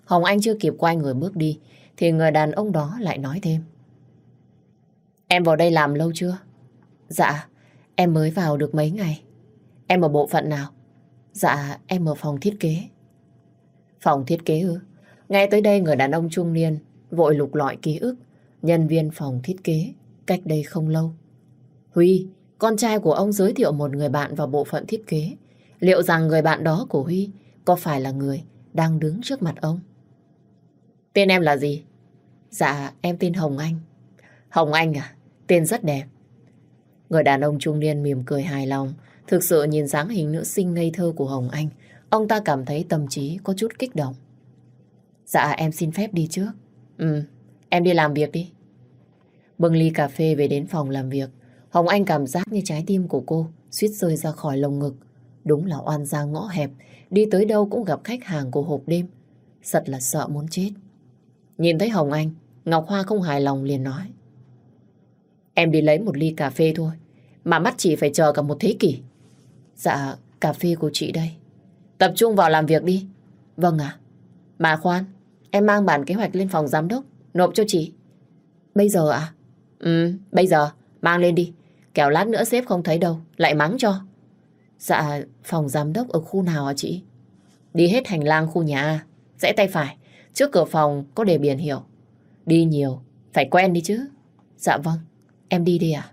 Hồng Anh chưa kịp quay người bước đi, thì người đàn ông đó lại nói thêm. Em vào đây làm lâu chưa? Dạ, em mới vào được mấy ngày. Em ở bộ phận nào? Dạ, em ở phòng thiết kế. Phòng thiết kế ư? Nghe tới đây người đàn ông trung niên vội lục lọi ký ức nhân viên phòng thiết kế cách đây không lâu. Huy, con trai của ông giới thiệu một người bạn vào bộ phận thiết kế. Liệu rằng người bạn đó của Huy có phải là người đang đứng trước mặt ông? Tên em là gì? Dạ, em tên Hồng Anh. Hồng Anh à? Tên rất đẹp. Người đàn ông trung niên mỉm cười hài lòng. Thực sự nhìn dáng hình nữ sinh ngây thơ của Hồng Anh, ông ta cảm thấy tâm trí có chút kích động. Dạ, em xin phép đi trước. Em đi làm việc đi. Bưng ly cà phê về đến phòng làm việc, Hồng Anh cảm giác như trái tim của cô suýt rơi ra khỏi lồng ngực. Đúng là oan gia ngõ hẹp, đi tới đâu cũng gặp khách hàng của hộp đêm. Thật là sợ muốn chết. Nhìn thấy Hồng Anh, Ngọc Hoa không hài lòng liền nói. Em đi lấy một ly cà phê thôi, mà mắt chị phải chờ cả một thế kỷ. Dạ, cà phê của chị đây. Tập trung vào làm việc đi. Vâng ạ. Mà khoan, em mang bản kế hoạch lên phòng giám đốc, nộp cho chị. Bây giờ ạ? Bây giờ, mang lên đi. Kẻo lát nữa sếp không thấy đâu, lại mắng cho. Dạ, phòng giám đốc ở khu nào hả chị? Đi hết hành lang khu nhà A, rẽ tay phải, trước cửa phòng có để biển hiệu. Đi nhiều, phải quen đi chứ. Dạ vâng, em đi đi ạ.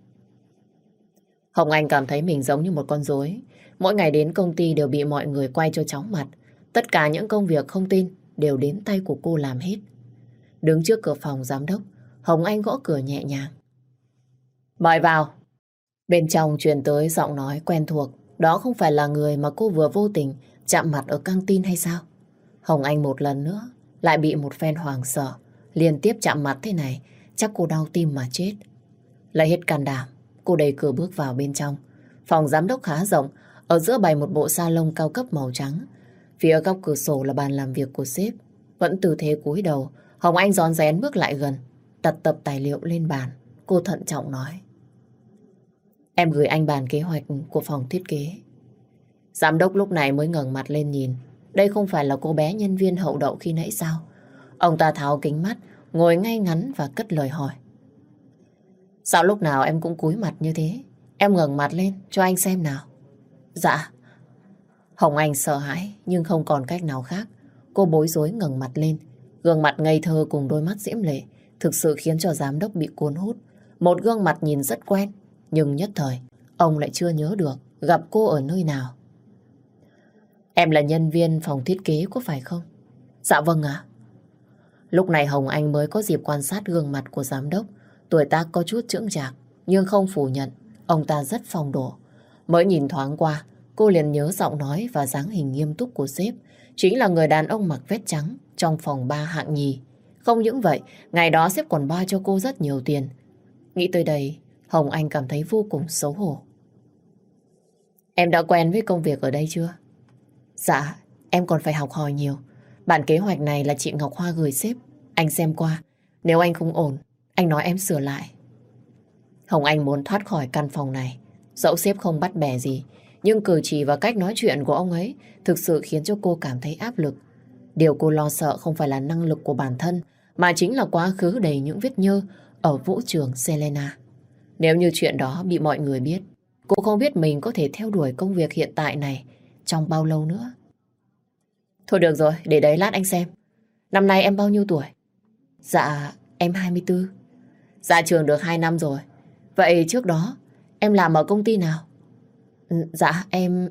Hồng Anh cảm thấy mình giống như một con rối. Mỗi ngày đến công ty đều bị mọi người quay cho chóng mặt. Tất cả những công việc không tin đều đến tay của cô làm hết. Đứng trước cửa phòng giám đốc, Hồng Anh gõ cửa nhẹ nhàng. Mời vào. Bên trong truyền tới giọng nói quen thuộc. Đó không phải là người mà cô vừa vô tình chạm mặt ở căng tin hay sao? Hồng Anh một lần nữa lại bị một phen hoảng sợ. Liên tiếp chạm mặt thế này, chắc cô đau tim mà chết. Lấy hết can đảm, cô đẩy cửa bước vào bên trong. Phòng giám đốc khá rộng, ở giữa bày một bộ salon cao cấp màu trắng. Phía góc cửa sổ là bàn làm việc của sếp. Vẫn tư thế cúi đầu, Hồng Anh rón rén bước lại gần, đặt tập tài liệu lên bàn. Cô thận trọng nói. Em gửi anh bản kế hoạch của phòng thiết kế. Giám đốc lúc này mới ngẩng mặt lên nhìn. Đây không phải là cô bé nhân viên hậu đậu khi nãy sao? Ông ta tháo kính mắt, ngồi ngay ngắn và cất lời hỏi. Sao lúc nào em cũng cúi mặt như thế? Em ngẩng mặt lên cho anh xem nào. Dạ. Hồng Anh sợ hãi nhưng không còn cách nào khác. Cô bối rối ngẩng mặt lên. Gương mặt ngây thơ cùng đôi mắt diễm lệ thực sự khiến cho giám đốc bị cuốn hút. Một gương mặt nhìn rất quen, nhưng nhất thời ông lại chưa nhớ được gặp cô ở nơi nào. Em là nhân viên phòng thiết kế có phải không? Dạ vâng ạ. Lúc này Hồng Anh mới có dịp quan sát gương mặt của giám đốc. Tuổi tác có chút chững chạc, nhưng không phủ nhận ông ta rất phong độ. Mới nhìn thoáng qua, cô liền nhớ giọng nói và dáng hình nghiêm túc của sếp. Chính là người đàn ông mặc vest trắng trong phòng 3 hạng nhì. Không những vậy, ngày đó sếp còn ba cho cô rất nhiều tiền. Nghĩ tới đây, Hồng Anh cảm thấy vô cùng xấu hổ. Em đã quen với công việc ở đây chưa? Dạ, em còn phải học hỏi nhiều. Bản kế hoạch này là chị Ngọc Hoa gửi sếp. Anh xem qua. Nếu anh không ổn, anh nói em sửa lại. Hồng Anh muốn thoát khỏi căn phòng này. Dẫu sếp không bắt bẻ gì, nhưng cử chỉ và cách nói chuyện của ông ấy thực sự khiến cho cô cảm thấy áp lực. Điều cô lo sợ không phải là năng lực của bản thân, mà chính là quá khứ đầy những vết nhơ ở vũ trường Selena. Nếu như chuyện đó bị mọi người biết, cô không biết mình có thể theo đuổi công việc hiện tại này trong bao lâu nữa. Thôi được rồi, để đấy lát anh xem. Năm nay em bao nhiêu tuổi? Dạ, em 24. Ra trường được 2 năm rồi. Vậy trước đó, em làm ở công ty nào? Dạ,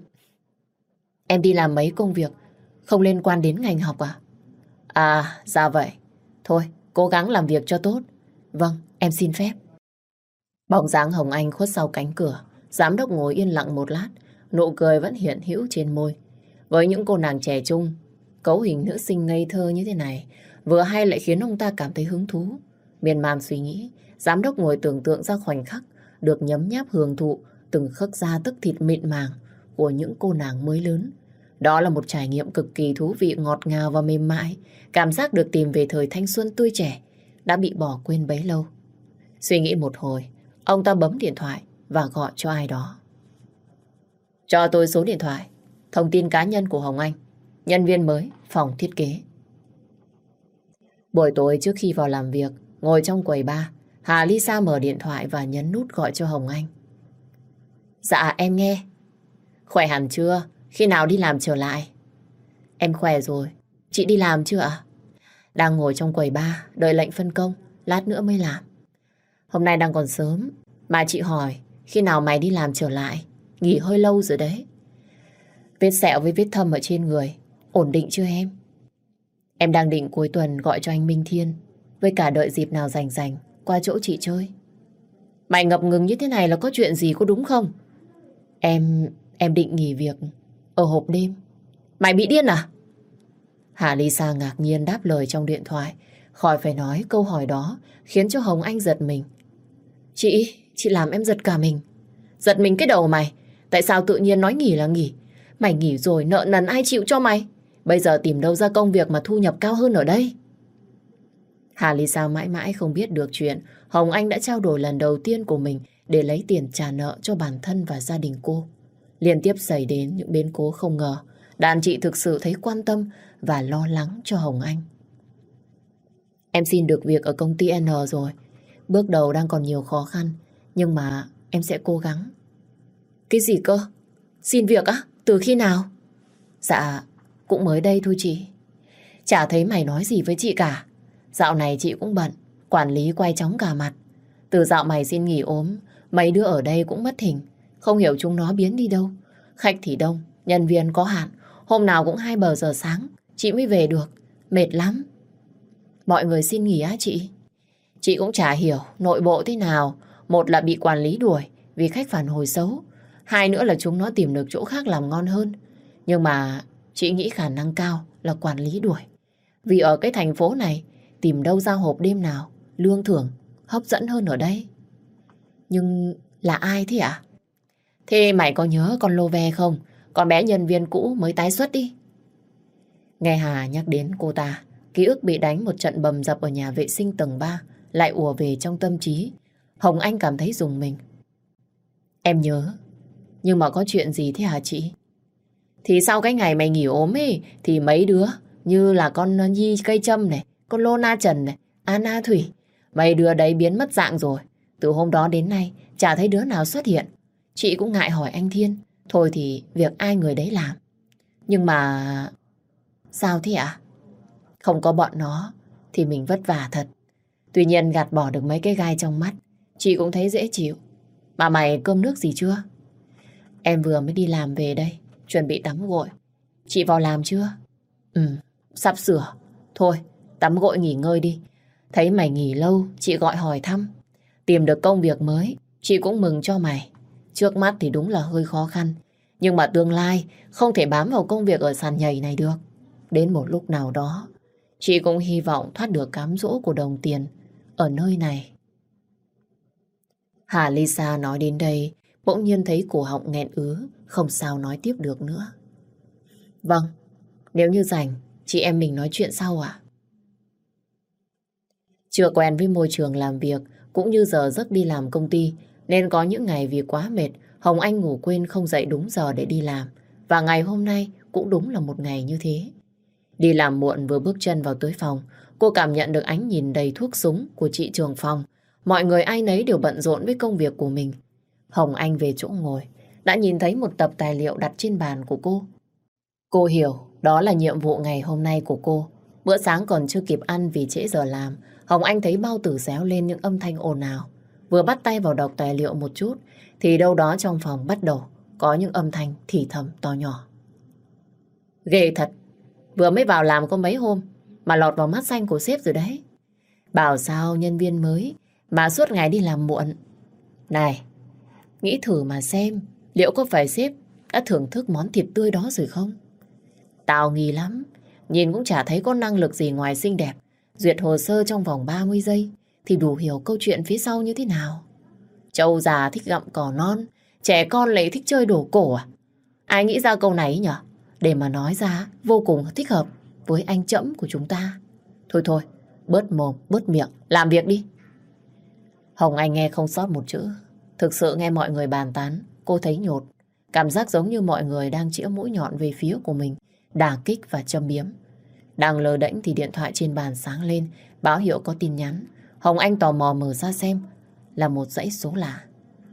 em đi làm mấy công việc không liên quan đến ngành học à? À, dạ vậy. Thôi, cố gắng làm việc cho tốt. Vâng, em xin phép. Bóng dáng Hồng Anh khuất sau cánh cửa. Giám đốc ngồi yên lặng một lát, nụ cười vẫn hiện hữu trên môi. Với những cô nàng trẻ trung, cấu hình nữ sinh ngây thơ như thế này, vừa hay lại khiến ông ta cảm thấy hứng thú. Miên man suy nghĩ, giám đốc ngồi tưởng tượng ra khoảnh khắc được nhấm nháp hưởng thụ từng khấc da tức thịt mịn màng của những cô nàng mới lớn. Đó là một trải nghiệm cực kỳ thú vị, ngọt ngào và mềm mại, cảm giác được tìm về thời thanh xuân tươi trẻ đã bị bỏ quên bấy lâu. Suy nghĩ một hồi, ông ta bấm điện thoại và gọi cho ai đó. Cho tôi số điện thoại, thông tin cá nhân của Hồng Anh, nhân viên mới, phòng thiết kế. Buổi tối trước khi vào làm việc, ngồi trong quầy bar, Hà Lisa mở điện thoại và nhấn nút gọi cho Hồng Anh. Dạ em nghe. Khỏe hẳn chưa? Khi nào đi làm trở lại? Em khỏe rồi. Chị đi làm chưa ạ? Đang ngồi trong quầy bar, đợi lệnh phân công, lát nữa mới làm. Hôm nay đang còn sớm, mà chị hỏi khi nào mày đi làm trở lại? Nghỉ hơi lâu rồi đấy. Vết sẹo với vết thâm ở trên người, ổn định chưa em? Em đang định cuối tuần gọi cho anh Minh Thiên, với cả đợi dịp nào rảnh rảnh qua chỗ chị chơi. Mày ngập ngừng như thế này là có chuyện gì có đúng không? Em định nghỉ việc ở hộp đêm. Mày bị điên à? Hà Lisa ngạc nhiên đáp lời trong điện thoại. Khỏi phải nói câu hỏi đó khiến cho Hồng Anh giật mình. Chị làm em giật cả mình. Giật mình cái đầu mày. Tại sao tự nhiên nói nghỉ là nghỉ? Mày nghỉ rồi nợ nần ai chịu cho mày? Bây giờ tìm đâu ra công việc mà thu nhập cao hơn ở đây? Hà Lisa mãi mãi không biết được chuyện Hồng Anh đã trao đổi lần đầu tiên của mình để lấy tiền trả nợ cho bản thân và gia đình cô. Liên tiếp xảy đến những biến cố không ngờ, đàn chị thực sự thấy quan tâm và lo lắng cho Hồng Anh. Em xin được việc ở công ty N rồi. Bước đầu đang còn nhiều khó khăn, nhưng mà em sẽ cố gắng. Cái gì cơ? Xin việc á? Từ khi nào? Dạ, cũng mới đây thôi chị. Chả thấy mày nói gì với chị cả. Dạo này chị cũng bận, quản lý quay chóng cả mặt. Từ dạo mày xin nghỉ ốm, mấy đứa ở đây cũng mất hình. Không hiểu chúng nó biến đi đâu. Khách thì đông, nhân viên có hạn. Hôm nào cũng 2 giờ sáng, chị mới về được. Mệt lắm. Mọi người xin nghỉ á chị? Chị cũng chả hiểu nội bộ thế nào. Một là bị quản lý đuổi vì khách phản hồi xấu. Hai nữa là chúng nó tìm được chỗ khác làm ngon hơn. Nhưng mà chị nghĩ khả năng cao là quản lý đuổi. Vì ở cái thành phố này tìm đâu ra hộp đêm nào lương thưởng hấp dẫn hơn ở đây. Nhưng là ai thế ạ? Thế mày có nhớ con Lô Ve không? Con bé nhân viên cũ mới tái xuất đi. Nghe Hà nhắc đến cô ta, ký ức bị đánh một trận bầm dập ở nhà vệ sinh tầng 3 lại ùa về trong tâm trí. Hồng Anh cảm thấy rùng mình. Em nhớ, nhưng mà có chuyện gì thế hả chị? Thì sau cái ngày mày nghỉ ốm ấy, thì mấy đứa như là con Nhi Cây Trâm này, con Lô Na Trần này, Anna Thủy, mấy đứa đấy biến mất dạng rồi. Từ hôm đó đến nay chả thấy đứa nào xuất hiện. Chị cũng ngại hỏi anh Thiên. Thôi thì việc ai người đấy làm. Nhưng mà... Sao thế ạ? Không có bọn nó thì mình vất vả thật. Tuy nhiên gạt bỏ được mấy cái gai trong mắt, chị cũng thấy dễ chịu. Mà mày cơm nước gì chưa? Em vừa mới đi làm về đây, chuẩn bị tắm gội. Chị vào làm chưa? Ừ, sắp sửa. Thôi, tắm gội nghỉ ngơi đi. Thấy mày nghỉ lâu, chị gọi hỏi thăm. Tìm được công việc mới, chị cũng mừng cho mày. Trước mắt thì đúng là hơi khó khăn. Nhưng mà tương lai không thể bám vào công việc ở sàn nhảy này được. Đến một lúc nào đó, chị cũng hy vọng thoát được cám dỗ của đồng tiền ở nơi này. Hà Lisa nói đến đây, bỗng nhiên thấy cổ họng nghẹn ứ, không sao nói tiếp được nữa. Vâng, nếu như rảnh, chị em mình nói chuyện sau ạ. Chưa quen với môi trường làm việc, cũng như giờ giấc đi làm công ty, nên có những ngày vì quá mệt, Hồng Anh ngủ quên không dậy đúng giờ để đi làm. Và ngày hôm nay cũng đúng là một ngày như thế. Đi làm muộn vừa bước chân vào tới phòng, cô cảm nhận được ánh nhìn đầy thuốc súng của chị trưởng phòng. Mọi người ai nấy đều bận rộn với công việc của mình. Hồng Anh về chỗ ngồi, đã nhìn thấy một tập tài liệu đặt trên bàn của cô. Cô hiểu đó là nhiệm vụ ngày hôm nay của cô. Bữa sáng còn chưa kịp ăn vì trễ giờ làm, Hồng Anh thấy bao tử réo lên những âm thanh ồn ào. Vừa bắt tay vào đọc tài liệu một chút, thì đâu đó trong phòng bắt đầu có những âm thanh thì thầm to nhỏ. Ghê thật, vừa mới vào làm có mấy hôm mà lọt vào mắt xanh của sếp rồi đấy. Bảo sao nhân viên mới mà suốt ngày đi làm muộn. Này, nghĩ thử mà xem liệu có phải sếp đã thưởng thức món thịt tươi đó rồi không? Tao nghi lắm, nhìn cũng chả thấy có năng lực gì ngoài xinh đẹp. Duyệt hồ sơ trong vòng 30 giây thì đủ hiểu câu chuyện phía sau như thế nào. Trâu già thích gặm cỏ non, trẻ con lại thích chơi đồ cổ à? Ai nghĩ ra câu này nhở? Để mà nói ra vô cùng thích hợp với anh Trẫm của chúng ta. Thôi thôi, bớt mồm, bớt miệng, làm việc đi. Hồng Anh nghe không sót một chữ. Thực sự nghe mọi người bàn tán, cô thấy nhột. Cảm giác giống như mọi người đang chĩa mũi nhọn về phía của mình, đả kích và châm biếm. Đang lờ đễnh thì điện thoại trên bàn sáng lên, báo hiệu có tin nhắn. Hồng Anh tò mò mở ra xem, là một dãy số lạ.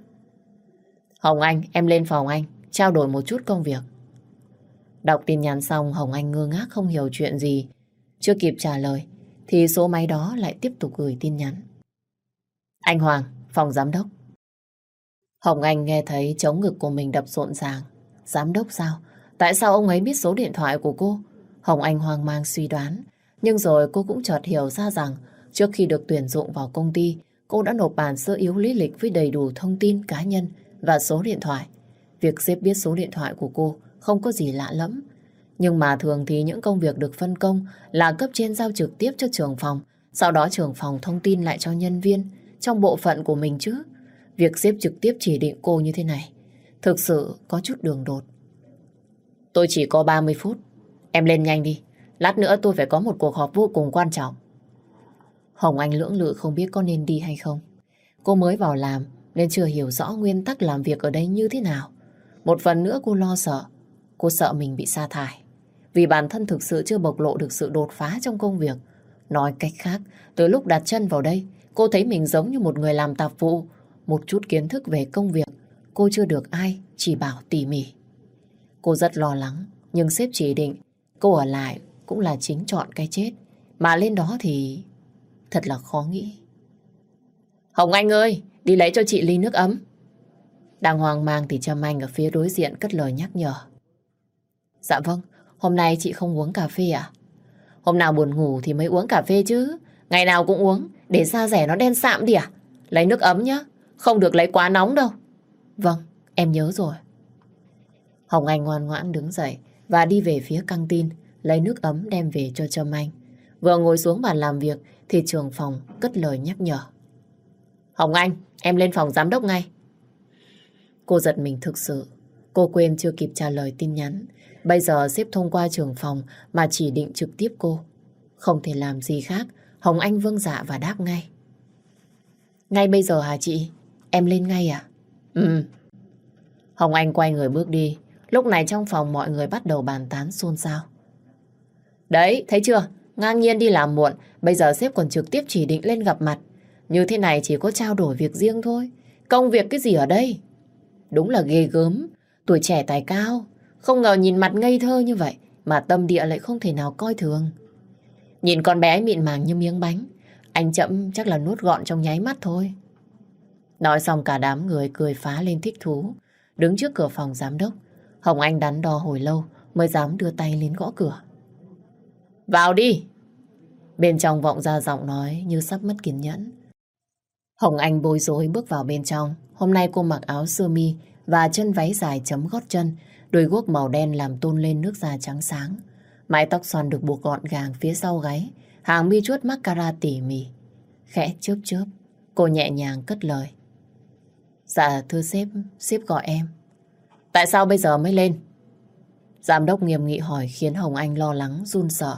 Hồng Anh, em lên phòng anh, trao đổi một chút công việc. Đọc tin nhắn xong, Hồng Anh ngơ ngác không hiểu chuyện gì. Chưa kịp trả lời, thì số máy đó lại tiếp tục gửi tin nhắn. Anh Hoàng, phòng giám đốc. Hồng Anh nghe thấy trống ngực của mình đập rộn ràng. Giám đốc sao? Tại sao ông ấy biết số điện thoại của cô? Hồng Anh hoang mang suy đoán. Nhưng rồi cô cũng chợt hiểu ra rằng trước khi được tuyển dụng vào công ty, cô đã nộp bản sơ yếu lý lịch với đầy đủ thông tin cá nhân và số điện thoại. Việc sếp biết số điện thoại của cô không có gì lạ lẫm. Nhưng mà thường thì những công việc được phân công là cấp trên giao trực tiếp cho trưởng phòng, sau đó trưởng phòng thông tin lại cho nhân viên trong bộ phận của mình chứ. Việc sếp trực tiếp chỉ định cô như thế này thực sự có chút đường đột. Tôi chỉ có 30 phút. Em lên nhanh đi. Lát nữa tôi phải có một cuộc họp vô cùng quan trọng. Hồng Anh lưỡng lự không biết có nên đi hay không. Cô mới vào làm nên chưa hiểu rõ nguyên tắc làm việc ở đây như thế nào. Một phần nữa cô lo sợ. Cô sợ mình bị sa thải. Vì bản thân thực sự chưa bộc lộ được sự đột phá trong công việc. Nói cách khác, từ lúc đặt chân vào đây, cô thấy mình giống như một người làm tạp vụ. Một chút kiến thức về công việc, cô chưa được ai chỉ bảo tỉ mỉ. Cô rất lo lắng, nhưng sếp chỉ định cô ở lại cũng là chính chọn cái chết. Mà lên đó thì thật là khó nghĩ. Hồng Anh ơi, đi lấy cho chị ly nước ấm. Đang hoang mang thì Trâm Anh ở phía đối diện cất lời nhắc nhở. Dạ vâng, hôm nay chị không uống cà phê à? Hôm nào buồn ngủ thì mới uống cà phê chứ. Ngày nào cũng uống, để da rẻ nó đen sạm đi à? Lấy nước ấm nhá, không được lấy quá nóng đâu. Vâng, em nhớ rồi. Hồng Anh ngoan ngoãn đứng dậy và đi về phía căng tin, lấy nước ấm đem về cho Trâm Anh. Vừa ngồi xuống bàn làm việc thì trưởng phòng cất lời nhắc nhở. Hồng Anh, em lên phòng giám đốc ngay. Cô giật mình thực sự. Cô quên chưa kịp trả lời tin nhắn. Bây giờ sếp thông qua trưởng phòng mà chỉ định trực tiếp cô. Không thể làm gì khác, Hồng Anh vâng dạ và đáp ngay. Ngay bây giờ hả chị? Em lên ngay à? Ừ. Hồng Anh quay người bước đi. Lúc này trong phòng mọi người bắt đầu bàn tán xôn xao. Đấy, thấy chưa? Ngang nhiên đi làm muộn, bây giờ sếp còn trực tiếp chỉ định lên gặp mặt. Như thế này chỉ có trao đổi việc riêng thôi. Công việc cái gì ở đây? Đúng là ghê gớm. Tuổi trẻ tài cao. Không ngờ nhìn mặt ngây thơ như vậy mà tâm địa lại không thể nào coi thường. Nhìn con bé mịn màng như miếng bánh, anh chậm chắc là nuốt gọn trong nháy mắt thôi. Nói xong cả đám người cười phá lên thích thú. Đứng trước cửa phòng giám đốc, Hồng Anh đắn đo hồi lâu mới dám đưa tay lên gõ cửa. Vào đi! Bên trong vọng ra giọng nói như sắp mất kiên nhẫn. Hồng Anh bối rối bước vào bên trong. Hôm nay cô mặc áo sơ mi và chân váy dài chấm gót chân, đôi guốc màu đen làm tôn lên nước da trắng sáng. Mái tóc xoăn được buộc gọn gàng phía sau gáy, hàng mi chuốt mascara tỉ mỉ. Khẽ chớp chớp, cô nhẹ nhàng cất lời. Dạ thưa sếp gọi em. Tại sao bây giờ mới lên? Giám đốc nghiêm nghị hỏi khiến Hồng Anh lo lắng run sợ.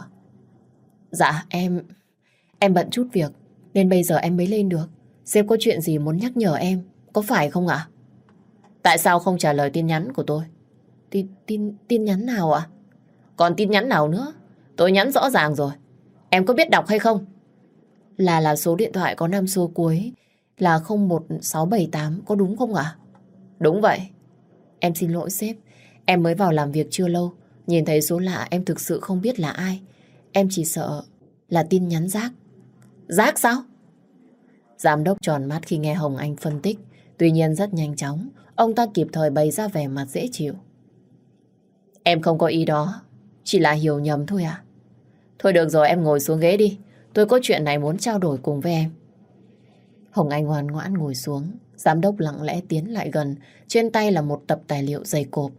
Dạ em bận chút việc nên bây giờ em mới lên được. Sếp có chuyện gì muốn nhắc nhở em, có phải không ạ? Tại sao không trả lời tin nhắn của tôi? Tin nhắn nào ạ? Còn tin nhắn nào nữa? Tôi nhắn rõ ràng rồi. Em có biết đọc hay không? Là số điện thoại có 5 số cuối là 01678, có đúng không ạ? Đúng vậy. Em xin lỗi sếp, em mới vào làm việc chưa lâu. Nhìn thấy số lạ em thực sự không biết là ai. Em chỉ sợ là tin nhắn rác. Rác sao? Giám đốc tròn mắt khi nghe Hồng Anh phân tích. Tuy nhiên rất nhanh chóng, ông ta kịp thời bày ra vẻ mặt dễ chịu. Em không có ý đó, chỉ là hiểu nhầm thôi à? Thôi được rồi, em ngồi xuống ghế đi. Tôi có chuyện này muốn trao đổi cùng với em. Hồng Anh ngoan ngoãn ngồi xuống. Giám đốc lặng lẽ tiến lại gần. Trên tay là một tập tài liệu dày cộp.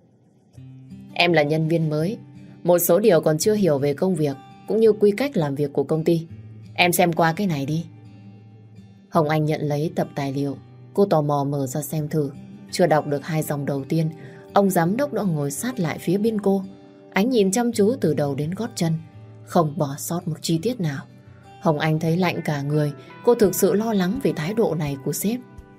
Em là nhân viên mới, một số điều còn chưa hiểu về công việc cũng như quy cách làm việc của công ty. Em xem qua cái này đi. Hồng Anh nhận lấy tập tài liệu. Cô tò mò mở ra xem thử. Chưa đọc được 2 dòng đầu tiên, ông giám đốc đã ngồi sát lại phía bên cô. Ánh nhìn chăm chú từ đầu đến gót chân, không bỏ sót một chi tiết nào. Hồng Anh thấy lạnh cả người. Cô thực sự lo lắng về thái độ này của sếp.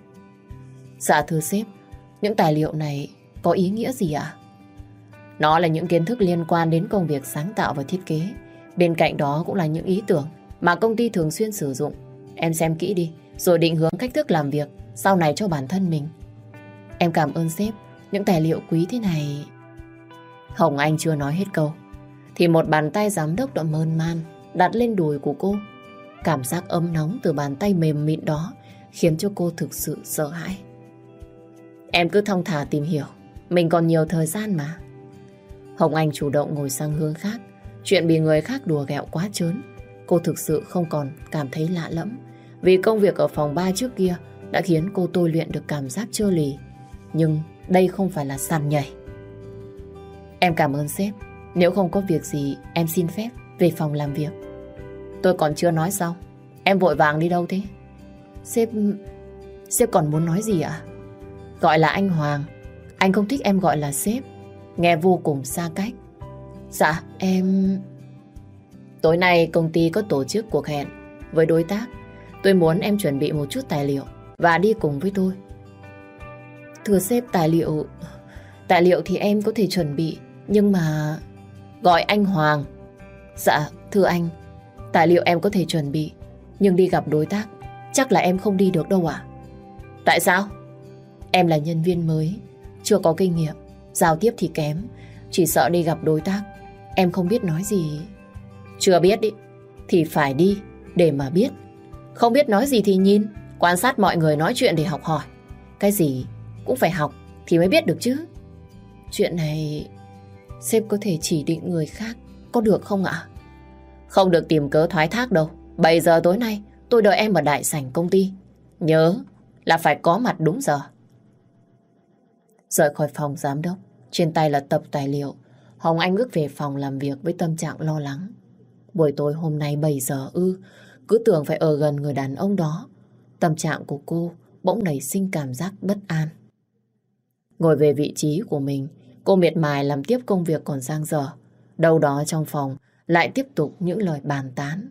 Dạ thưa sếp, những tài liệu này có ý nghĩa gì ạ? Nó là những kiến thức liên quan đến công việc sáng tạo và thiết kế. Bên cạnh đó cũng là những ý tưởng mà công ty thường xuyên sử dụng. Em xem kỹ đi, rồi định hướng cách thức làm việc sau này cho bản thân mình. Em cảm ơn sếp, những tài liệu quý thế này. Hồng Anh chưa nói hết câu thì một bàn tay giám đốc đã mơn man đặt lên đùi của cô. Cảm giác ấm nóng từ bàn tay mềm mịn đó khiến cho cô thực sự sợ hãi. Em cứ thong thả tìm hiểu, mình còn nhiều thời gian mà. Hồng Anh chủ động ngồi sang hướng khác. Chuyện bị người khác đùa ghẹo quá trớn, cô thực sự không còn cảm thấy lạ lẫm. Vì công việc ở phòng bar trước kia đã khiến cô tôi luyện được cảm giác trơ lì. Nhưng đây không phải là sàn nhảy. Em cảm ơn sếp. Nếu không có việc gì, em xin phép về phòng làm việc. Tôi còn chưa nói xong. Em vội vàng đi đâu thế? Sếp còn muốn nói gì ạ? Gọi là anh Hoàng. Anh không thích em gọi là sếp, nghe vô cùng xa cách. Dạ, em... Tối nay công ty có tổ chức cuộc hẹn với đối tác. Tôi muốn em chuẩn bị một chút tài liệu và đi cùng với tôi. Thưa sếp, Tài liệu thì em có thể chuẩn bị, nhưng mà... Gọi anh Hoàng. Dạ, thưa anh, tài liệu em có thể chuẩn bị, nhưng đi gặp đối tác chắc là em không đi được đâu ạ. Tại sao? Em là nhân viên mới, chưa có kinh nghiệm, giao tiếp thì kém. Chỉ sợ đi gặp đối tác em không biết nói gì. Chưa biết ý, thì phải đi để mà biết. Không biết nói gì thì nhìn, quan sát mọi người nói chuyện để học hỏi. Cái gì cũng phải học thì mới biết được chứ. Chuyện này sếp có thể chỉ định người khác, có được không ạ? Không được tìm cớ thoái thác đâu. 7 giờ tối nay tôi đợi em ở đại sảnh công ty. Nhớ là phải có mặt đúng giờ. Rời khỏi phòng giám đốc, trên tay là tập tài liệu, Hồng Anh bước về phòng làm việc với tâm trạng lo lắng. Buổi tối hôm nay 7 giờ cứ tưởng phải ở gần người đàn ông đó. Tâm trạng của cô bỗng nảy sinh cảm giác bất an. Ngồi về vị trí của mình, cô miệt mài làm tiếp công việc còn dang dở. Đâu đó trong phòng lại tiếp tục những lời bàn tán.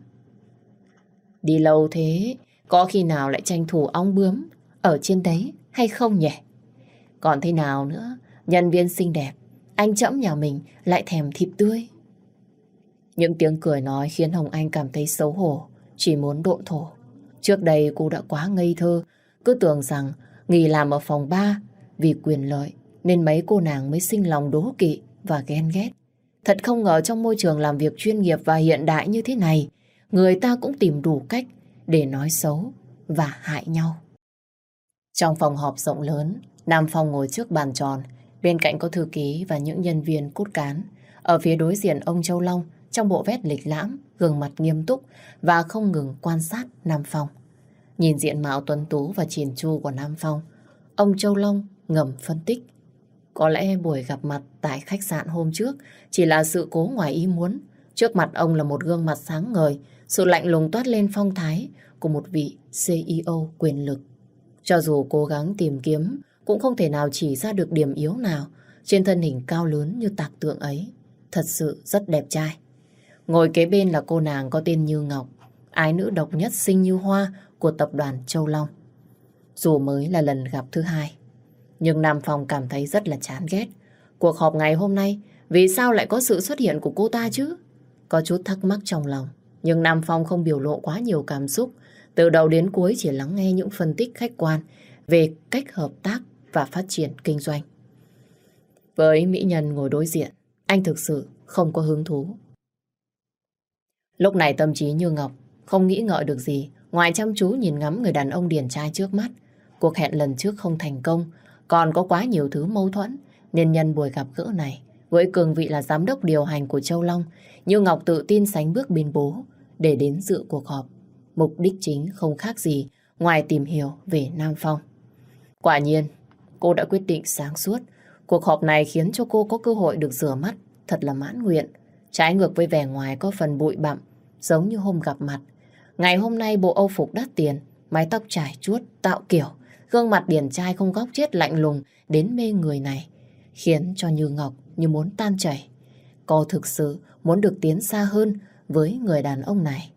Đi lâu thế, có khi nào lại tranh thủ ong bướm ở trên đấy hay không nhỉ? Còn thế nào nữa, nhân viên xinh đẹp, anh trẫm nhà mình lại thèm thịt tươi. Những tiếng cười nói khiến Hồng Anh cảm thấy xấu hổ, chỉ muốn độn thổ. Trước đây cô đã quá ngây thơ, cứ tưởng rằng nghỉ làm ở phòng bar vì quyền lợi nên mấy cô nàng mới sinh lòng đố kỵ và ghen ghét. Thật không ngờ trong môi trường làm việc chuyên nghiệp và hiện đại như thế này, người ta cũng tìm đủ cách để nói xấu và hại nhau. Trong phòng họp rộng lớn, Nam Phong ngồi trước bàn tròn, bên cạnh có thư ký và những nhân viên cốt cán. Ở phía đối diện ông Châu Long trong bộ vest lịch lãm, gương mặt nghiêm túc và không ngừng quan sát Nam Phong. Nhìn diện mạo tuấn tú và chỉn chu của Nam Phong, ông Châu Long ngầm phân tích. Có lẽ buổi gặp mặt tại khách sạn hôm trước chỉ là sự cố ngoài ý muốn. Trước mặt ông là một gương mặt sáng ngời, sự lạnh lùng toát lên phong thái của một vị CEO quyền lực. Cho dù cố gắng tìm kiếm, cũng không thể nào chỉ ra được điểm yếu nào trên thân hình cao lớn như tạc tượng ấy. Thật sự rất đẹp trai. Ngồi kế bên là cô nàng có tên Như Ngọc, ái nữ độc nhất xinh như hoa của tập đoàn Châu Long. Dù mới là lần gặp thứ hai, nhưng Nam Phong cảm thấy rất là chán ghét. Cuộc họp ngày hôm nay, vì sao lại có sự xuất hiện của cô ta chứ? Có chút thắc mắc trong lòng, nhưng Nam Phong không biểu lộ quá nhiều cảm xúc. Từ đầu đến cuối chỉ lắng nghe những phân tích khách quan về cách hợp tác và phát triển kinh doanh. Với mỹ nhân ngồi đối diện, anh thực sự không có hứng thú. Lúc này tâm trí Như Ngọc không nghĩ ngợi được gì ngoài chăm chú nhìn ngắm người đàn ông điển trai trước mắt. Cuộc hẹn lần trước không thành công, còn có quá nhiều thứ mâu thuẫn, nên nhân buổi gặp gỡ này, với cương vị là giám đốc điều hành của Châu Long, Như Ngọc tự tin sánh bước bên bố để đến dự cuộc họp. Mục đích chính không khác gì ngoài tìm hiểu về Nam Phong. Quả nhiên, cô đã quyết định sáng suốt. Cuộc họp này khiến cho cô có cơ hội được rửa mắt, thật là mãn nguyện. Trái ngược với vẻ ngoài có phần bụi bặm, giống như hôm gặp mặt. Ngày hôm nay bộ âu phục đắt tiền, mái tóc trải chuốt, tạo kiểu, gương mặt điển trai không góc chết lạnh lùng đến mê người này, khiến cho Như Ngọc như muốn tan chảy. Cô thực sự muốn được tiến xa hơn với người đàn ông này.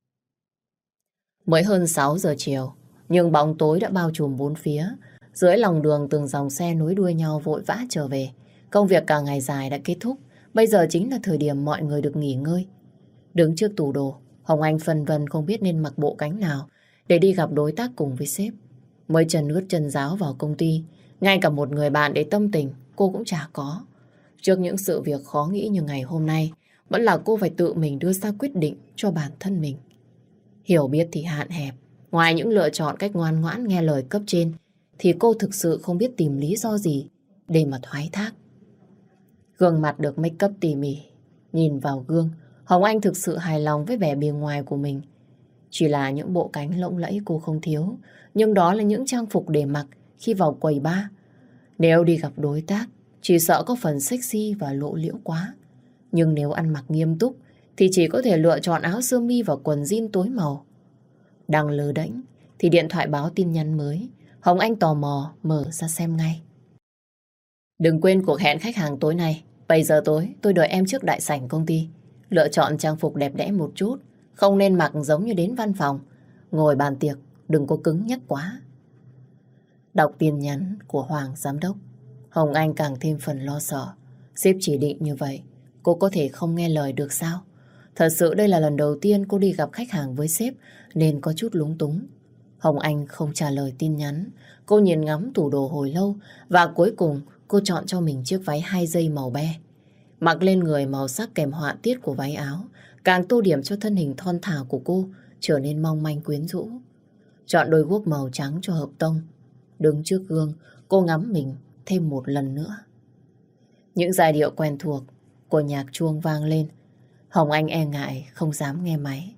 Mới hơn 6 giờ chiều, nhưng bóng tối đã bao trùm bốn phía. Dưới lòng đường từng dòng xe nối đuôi nhau vội vã trở về. Công việc cả ngày dài đã kết thúc. Bây giờ chính là thời điểm mọi người được nghỉ ngơi. Đứng trước tủ đồ, Hồng Anh phân vân không biết nên mặc bộ cánh nào để đi gặp đối tác cùng với sếp. Mới chân ướt chân ráo vào công ty, ngay cả một người bạn để tâm tình cô cũng chả có. Trước những sự việc khó nghĩ như ngày hôm nay, vẫn là cô phải tự mình đưa ra quyết định cho bản thân mình. Hiểu biết thì hạn hẹp, ngoài những lựa chọn cách ngoan ngoãn nghe lời cấp trên, thì cô thực sự không biết tìm lý do gì để mà thoái thác. Gương mặt được make up tỉ mỉ, nhìn vào gương, Hồng Anh thực sự hài lòng với vẻ bề ngoài của mình. Chỉ là những bộ cánh lộng lẫy cô không thiếu, nhưng đó là những trang phục để mặc khi vào quầy bar. Nếu đi gặp đối tác, chỉ sợ có phần sexy và lộ liễu quá. Nhưng nếu ăn mặc nghiêm túc, thì chỉ có thể lựa chọn áo sơ mi và quần jean tối màu. Đang lờ đễnh, thì điện thoại báo tin nhắn mới. Hồng Anh tò mò mở ra xem ngay. Đừng quên cuộc hẹn khách hàng tối nay. 7 giờ tối tôi đợi em trước đại sảnh công ty. Lựa chọn trang phục đẹp đẽ một chút, không nên mặc giống như đến văn phòng. Ngồi bàn tiệc, đừng có cứng nhắc quá. Đọc tin nhắn của Hoàng giám đốc, Hồng Anh càng thêm phần lo sợ. Sếp chỉ định như vậy, cô có thể không nghe lời được sao? Thật sự đây là lần đầu tiên cô đi gặp khách hàng với sếp nên có chút lúng túng. Hồng Anh không trả lời tin nhắn. Cô nhìn ngắm tủ đồ hồi lâu và cuối cùng cô chọn cho mình chiếc váy 2 dây màu be. Mặc lên người màu sắc kèm họa tiết của váy áo càng tô điểm cho thân hình thon thả của cô trở nên mong manh quyến rũ. Chọn đôi guốc màu trắng cho hợp tông. Đứng trước gương, cô ngắm mình thêm một lần nữa. Những giai điệu quen thuộc của nhạc chuông vang lên. Hồng Anh e ngại không dám nghe máy.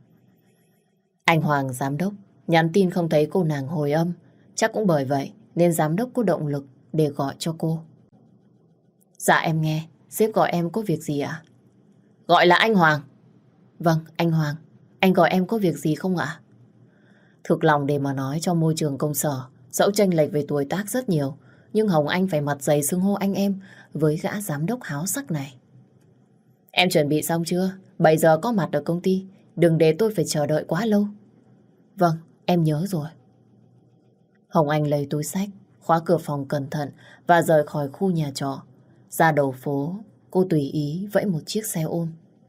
Anh Hoàng giám đốc nhắn tin không thấy cô nàng hồi âm. Chắc cũng bởi vậy nên giám đốc có động lực để gọi cho cô. Dạ em nghe. Sếp gọi em có việc gì ạ? Gọi là anh Hoàng. Vâng, anh Hoàng. Anh gọi em có việc gì không ạ? Thực lòng để mà nói, trong môi trường công sở, dẫu chênh lệch về tuổi tác rất nhiều, nhưng Hồng Anh phải mặt dày xưng hô anh em với gã giám đốc háo sắc này. Em chuẩn bị xong chưa? 7 giờ có mặt ở công ty. Đừng để tôi phải chờ đợi quá lâu. Vâng, em nhớ rồi. Hồng Anh lấy túi xách, khóa cửa phòng cẩn thận và rời khỏi khu nhà trọ. Ra đầu phố, cô tùy ý vẫy một chiếc xe ôm.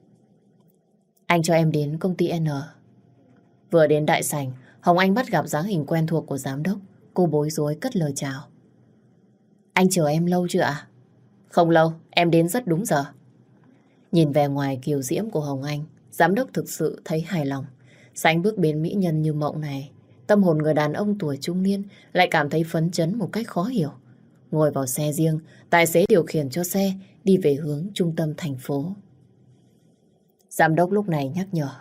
Anh cho em đến công ty N. Vừa đến đại sảnh, Hồng Anh bắt gặp dáng hình quen thuộc của giám đốc. Cô bối rối cất lời chào. Anh chờ em lâu chưa ạ? Không lâu, em đến rất đúng giờ. Nhìn vẻ ngoài kiều diễm của Hồng Anh, giám đốc thực sự thấy hài lòng. Sánh bước bên mỹ nhân như mộng này, tâm hồn người đàn ông tuổi trung niên lại cảm thấy phấn chấn một cách khó hiểu. Ngồi vào xe riêng, tài xế điều khiển cho xe đi về hướng trung tâm thành phố. Giám đốc lúc này nhắc nhở.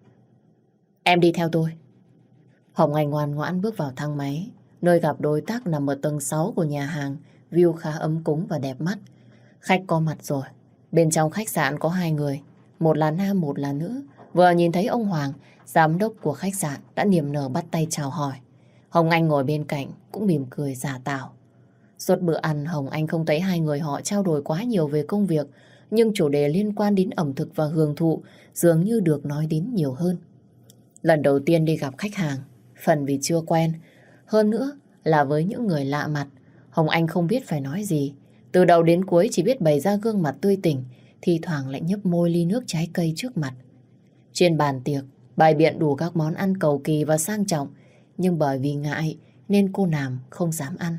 Em đi theo tôi. Hồng Anh ngoan ngoãn bước vào thang máy, nơi gặp đối tác nằm ở tầng 6 của nhà hàng, view khá ấm cúng và đẹp mắt. Khách có mặt rồi. Bên trong khách sạn có 2 người, một là nam, một là nữ. Vừa nhìn thấy ông Hoàng, giám đốc của khách sạn đã niềm nở bắt tay chào hỏi. Hồng Anh ngồi bên cạnh cũng mỉm cười giả tạo. Suốt bữa ăn, Hồng Anh không thấy 2 người họ trao đổi quá nhiều về công việc, nhưng chủ đề liên quan đến ẩm thực và hưởng thụ dường như được nói đến nhiều hơn. Lần đầu tiên đi gặp khách hàng, phần vì chưa quen, hơn nữa là với những người lạ mặt, Hồng Anh không biết phải nói gì. Từ đầu đến cuối chỉ biết bày ra gương mặt tươi tỉnh, thi thoảng lại nhấp môi ly nước trái cây trước mặt. Trên bàn tiệc, bày biện đủ các món ăn cầu kỳ và sang trọng, nhưng bởi vì ngại nên cô nàng không dám ăn.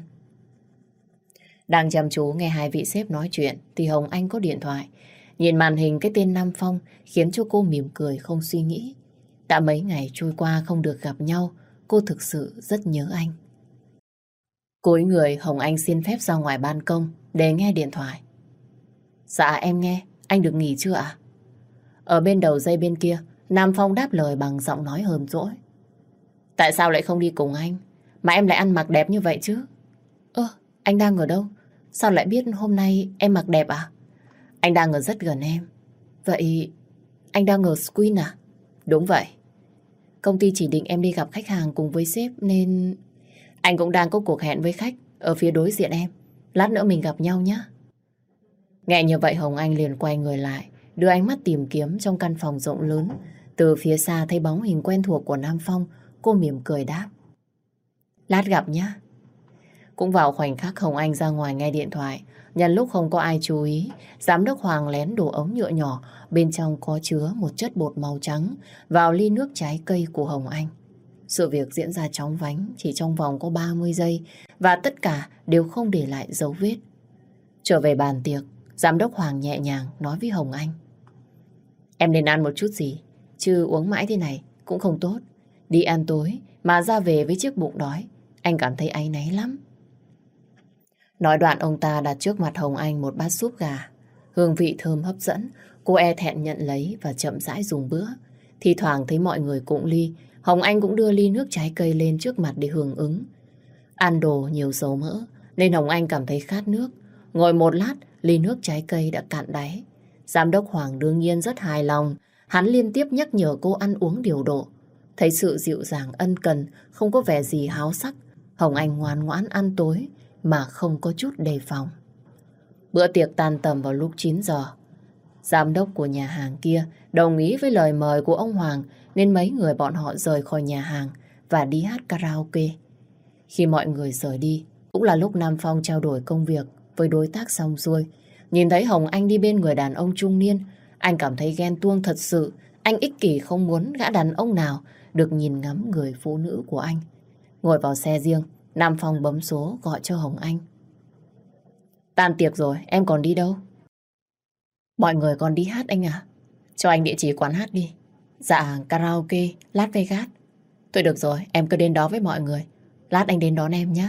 Đang chăm chú nghe 2 vị sếp nói chuyện thì Hồng Anh có điện thoại. Nhìn màn hình cái tên Nam Phong khiến cho cô mỉm cười không suy nghĩ. Đã mấy ngày trôi qua không được gặp nhau, cô thực sự rất nhớ anh. Cúi người, Hồng Anh xin phép ra ngoài ban công để nghe điện thoại. Dạ em nghe, anh được nghỉ chưa ạ? Ở bên đầu dây bên kia, Nam Phong đáp lời bằng giọng nói hờn dỗi. Tại sao lại không đi cùng anh? Mà em lại ăn mặc đẹp như vậy chứ? Anh đang ở đâu? Sao lại biết hôm nay em mặc đẹp à? Anh đang ở rất gần em. Vậy anh đang ở Queen à? Đúng vậy. Công ty chỉ định em đi gặp khách hàng cùng với sếp nên... Anh cũng đang có cuộc hẹn với khách ở phía đối diện em. Lát nữa mình gặp nhau nhé. Nghe như vậy Hồng Anh liền quay người lại, đưa ánh mắt tìm kiếm trong căn phòng rộng lớn. Từ phía xa thấy bóng hình quen thuộc của Nam Phong, cô mỉm cười đáp. Lát gặp nhé. Cũng vào khoảnh khắc Hồng Anh ra ngoài nghe điện thoại, nhân lúc không có ai chú ý, giám đốc Hoàng lén đổ ống nhựa nhỏ, bên trong có chứa một chất bột màu trắng vào ly nước trái cây của Hồng Anh. Sự việc diễn ra chóng vánh chỉ trong vòng có 30 giây và tất cả đều không để lại dấu vết. Trở về bàn tiệc, giám đốc Hoàng nhẹ nhàng nói với Hồng Anh. Em nên ăn một chút gì, chứ uống mãi thế này cũng không tốt. Đi ăn tối mà ra về với chiếc bụng đói, anh cảm thấy áy náy lắm. Nói đoạn ông ta đặt trước mặt Hồng Anh một bát súp gà. Hương vị thơm hấp dẫn, cô e thẹn nhận lấy và chậm rãi dùng bữa. Thì thoảng thấy mọi người cụng ly, Hồng Anh cũng đưa ly nước trái cây lên trước mặt để hưởng ứng. Ăn đồ nhiều dầu mỡ nên Hồng Anh cảm thấy khát nước. Ngồi một lát, ly nước trái cây đã cạn đáy. Giám đốc Hoàng đương nhiên rất hài lòng. Hắn liên tiếp nhắc nhở cô ăn uống điều độ. Thấy sự dịu dàng ân cần, không có vẻ gì háo sắc, Hồng Anh ngoan ngoãn ăn tối mà không có chút đề phòng. Bữa tiệc tan tầm vào lúc 9 giờ. Giám đốc của nhà hàng kia đồng ý với lời mời của ông Hoàng nên mấy người bọn họ rời khỏi nhà hàng và đi hát karaoke. Khi mọi người rời đi, cũng là lúc Nam Phong trao đổi công việc với đối tác xong xuôi. Nhìn thấy Hồng Anh đi bên người đàn ông trung niên, anh cảm thấy ghen tuông thật sự. Anh ích kỷ không muốn gã đàn ông nào được nhìn ngắm người phụ nữ của anh. Ngồi vào xe riêng, Nam Phong bấm số gọi cho Hồng Anh. Tan tiệc rồi, em còn đi đâu? Mọi người còn đi hát anh à? Cho anh địa chỉ quán hát đi. Dạ, karaoke, Las Vegas. Thôi được rồi, em cứ đến đó với mọi người. Lát anh đến đón em nhé.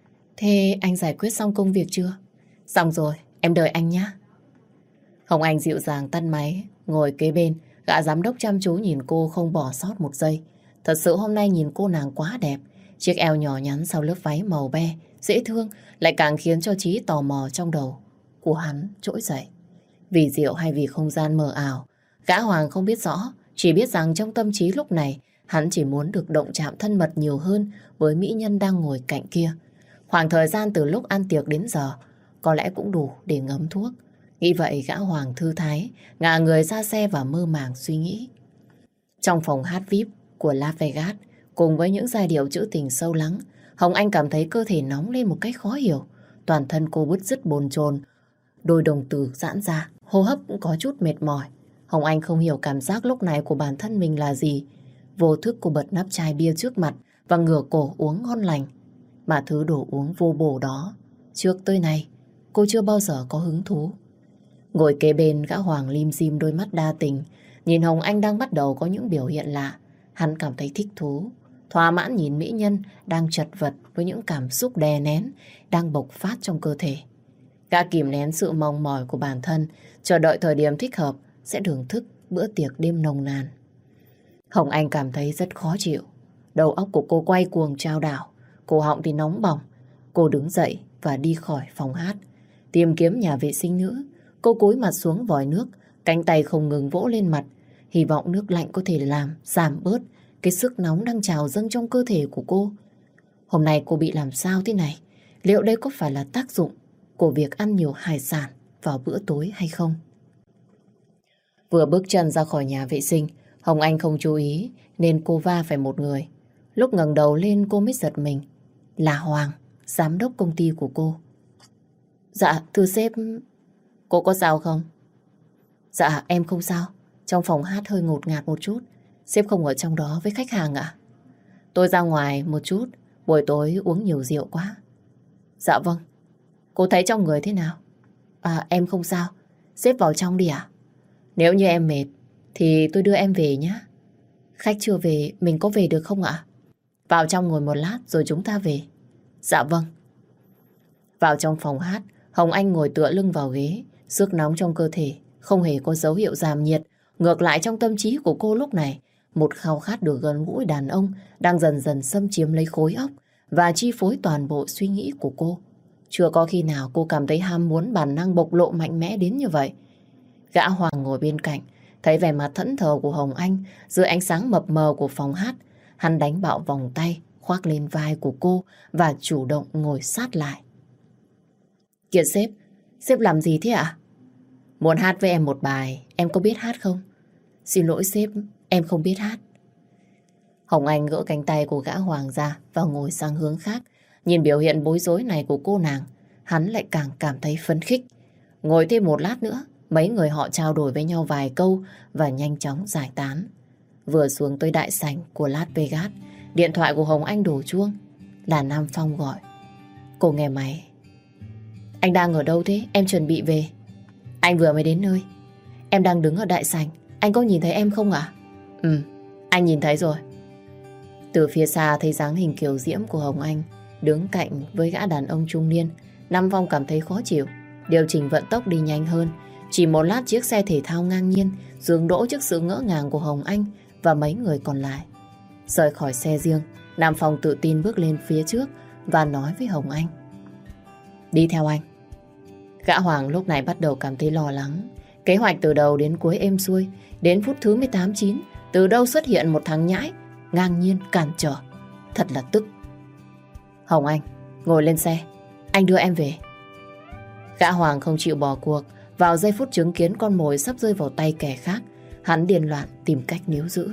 Thế anh giải quyết xong công việc chưa? Xong rồi, em đợi anh nhé. Hồng Anh dịu dàng tắt máy, ngồi kế bên. Gã giám đốc chăm chú nhìn cô không bỏ sót một giây. Thật sự hôm nay nhìn cô nàng quá đẹp. Chiếc eo nhỏ nhắn sau lớp váy màu be, dễ thương, lại càng khiến cho trí tò mò trong đầu của hắn trỗi dậy. Vì rượu hay vì không gian mờ ảo, gã Hoàng không biết rõ, chỉ biết rằng trong tâm trí lúc này hắn chỉ muốn được động chạm thân mật nhiều hơn với mỹ nhân đang ngồi cạnh kia. Khoảng thời gian từ lúc ăn tiệc đến giờ có lẽ cũng đủ để ngấm thuốc. Nghĩ vậy gã Hoàng thư thái, ngả người ra xe và mơ màng suy nghĩ. Trong phòng hát VIP của Las Vegas, cùng với những giai điệu trữ tình sâu lắng, Hồng Anh cảm thấy cơ thể nóng lên một cách khó hiểu. Toàn thân cô bứt rứt bồn chồn, đôi đồng tử giãn ra, hô hấp cũng có chút mệt mỏi. Hồng Anh không hiểu cảm giác lúc này của bản thân mình là gì. Vô thức cô bật nắp chai bia trước mặt và ngửa cổ uống ngon lành. Mà thứ đồ uống vô bổ đó, trước tới nay, cô chưa bao giờ có hứng thú. Ngồi kế bên, gã Hoàng lim dim đôi mắt đa tình, nhìn Hồng Anh đang bắt đầu có những biểu hiện lạ. Hắn cảm thấy thích thú, thỏa mãn nhìn mỹ nhân đang chật vật với những cảm xúc đè nén, đang bộc phát trong cơ thể. Gã kìm nén sự mong mỏi của bản thân, chờ đợi thời điểm thích hợp sẽ thưởng thức bữa tiệc đêm nồng nàn. Hồng Anh cảm thấy rất khó chịu. Đầu óc của cô quay cuồng chao đảo, cổ họng thì nóng bỏng. Cô đứng dậy và đi khỏi phòng hát, tìm kiếm nhà vệ sinh nữ. Cô cúi mặt xuống vòi nước, cánh tay không ngừng vỗ lên mặt, hy vọng nước lạnh có thể làm giảm bớt cái sức nóng đang trào dâng trong cơ thể của cô. Hôm nay cô bị làm sao thế này? Liệu đây có phải là tác dụng của việc ăn nhiều hải sản vào bữa tối hay không? Vừa bước chân ra khỏi nhà vệ sinh, Hồng Anh không chú ý nên cô va phải một người. Lúc ngẩng đầu lên cô mới giật mình. Là Hoàng, giám đốc công ty của cô. Dạ, thưa sếp, cô có sao không? Dạ, em không sao. Trong phòng hát hơi ngột ngạt một chút. Sếp không ở trong đó với khách hàng ạ? Tôi ra ngoài một chút, buổi tối uống nhiều rượu quá. Dạ vâng. Cô thấy trong người thế nào? À, em không sao. Sếp vào trong đi ạ. Nếu như em mệt thì tôi đưa em về nhé. Khách chưa về, mình có về được không ạ? Vào trong ngồi một lát rồi chúng ta về. Dạ vâng. Vào trong phòng hát, Hồng Anh ngồi tựa lưng vào ghế. Sức nóng trong cơ thể không hề có dấu hiệu giảm nhiệt. Ngược lại trong tâm trí của cô lúc này, một khao khát được gần gũi đàn ông đang dần dần xâm chiếm lấy khối óc và chi phối toàn bộ suy nghĩ của cô. Chưa có khi nào cô cảm thấy ham muốn bản năng bộc lộ mạnh mẽ đến như vậy. Gã Hoàng ngồi bên cạnh, thấy vẻ mặt thẫn thờ của Hồng Anh dưới ánh sáng mập mờ của phòng hát. Hắn đánh bạo vòng tay, khoác lên vai của cô và chủ động ngồi sát lại. Kìa sếp làm gì thế ạ? Muốn hát với em một bài, em có biết hát không? Xin lỗi sếp, em không biết hát. Hồng Anh gỡ cánh tay của gã Hoàng ra và ngồi sang hướng khác. Nhìn biểu hiện bối rối này của cô nàng, hắn lại càng cảm thấy phấn khích. Ngồi thêm một lát nữa, mấy người họ trao đổi với nhau vài câu và nhanh chóng giải tán. Vừa xuống tới đại sảnh của Las Vegas, điện thoại của Hồng Anh đổ chuông. Là Nam Phong gọi. Cô nghe máy. Anh đang ở đâu thế? Em chuẩn bị về. Anh vừa mới đến nơi. Em đang đứng ở đại sảnh. Anh có nhìn thấy em không ạ? Ừ, anh nhìn thấy rồi. Từ phía xa thấy dáng hình kiều diễm của Hồng Anh đứng cạnh với gã đàn ông trung niên. Nam Phong cảm thấy khó chịu, điều chỉnh vận tốc đi nhanh hơn. Chỉ một lát chiếc xe thể thao ngang nhiên dừng đỗ trước sự ngỡ ngàng của Hồng Anh và mấy người còn lại. Rời khỏi xe riêng, Nam Phong tự tin bước lên phía trước và nói với Hồng Anh. Đi theo anh. Gã Hoàng lúc này bắt đầu cảm thấy lo lắng. Kế hoạch từ đầu đến cuối êm xuôi, đến phút thứ 18-9, từ đâu xuất hiện một thằng nhãi ngang nhiên cản trở. Thật là tức. Hồng Anh, ngồi lên xe, anh đưa em về. Gã Hoàng không chịu bỏ cuộc. Vào giây phút chứng kiến con mồi sắp rơi vào tay kẻ khác, hắn điên loạn tìm cách níu giữ.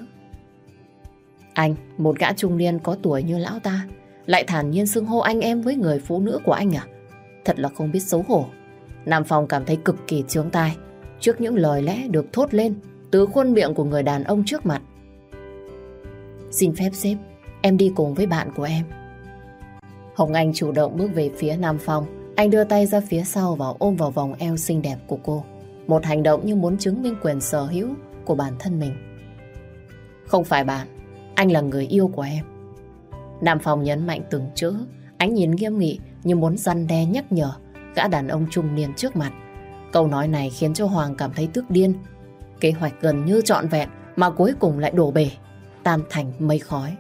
Anh, một gã trung niên có tuổi như lão ta, lại thản nhiên xưng hô anh em với người phụ nữ của anh à? Thật là không biết xấu hổ. Nam Phong cảm thấy cực kỳ chướng tai trước những lời lẽ được thốt lên từ khuôn miệng của người đàn ông trước mặt. Xin phép sếp, em đi cùng với bạn của em. Hồng Anh chủ động bước về phía Nam Phong. Anh đưa tay ra phía sau và ôm vào vòng eo xinh đẹp của cô. Một hành động như muốn chứng minh quyền sở hữu của bản thân mình. Không phải bạn, anh là người yêu của em. Nam Phong nhấn mạnh từng chữ. Ánh nhìn nghiêm nghị như muốn răn đe nhắc nhở gã đàn ông trung niên trước mặt. Câu nói này khiến cho Hoàng cảm thấy tức điên. Kế hoạch gần như trọn vẹn mà cuối cùng lại đổ bể, tan thành mây khói.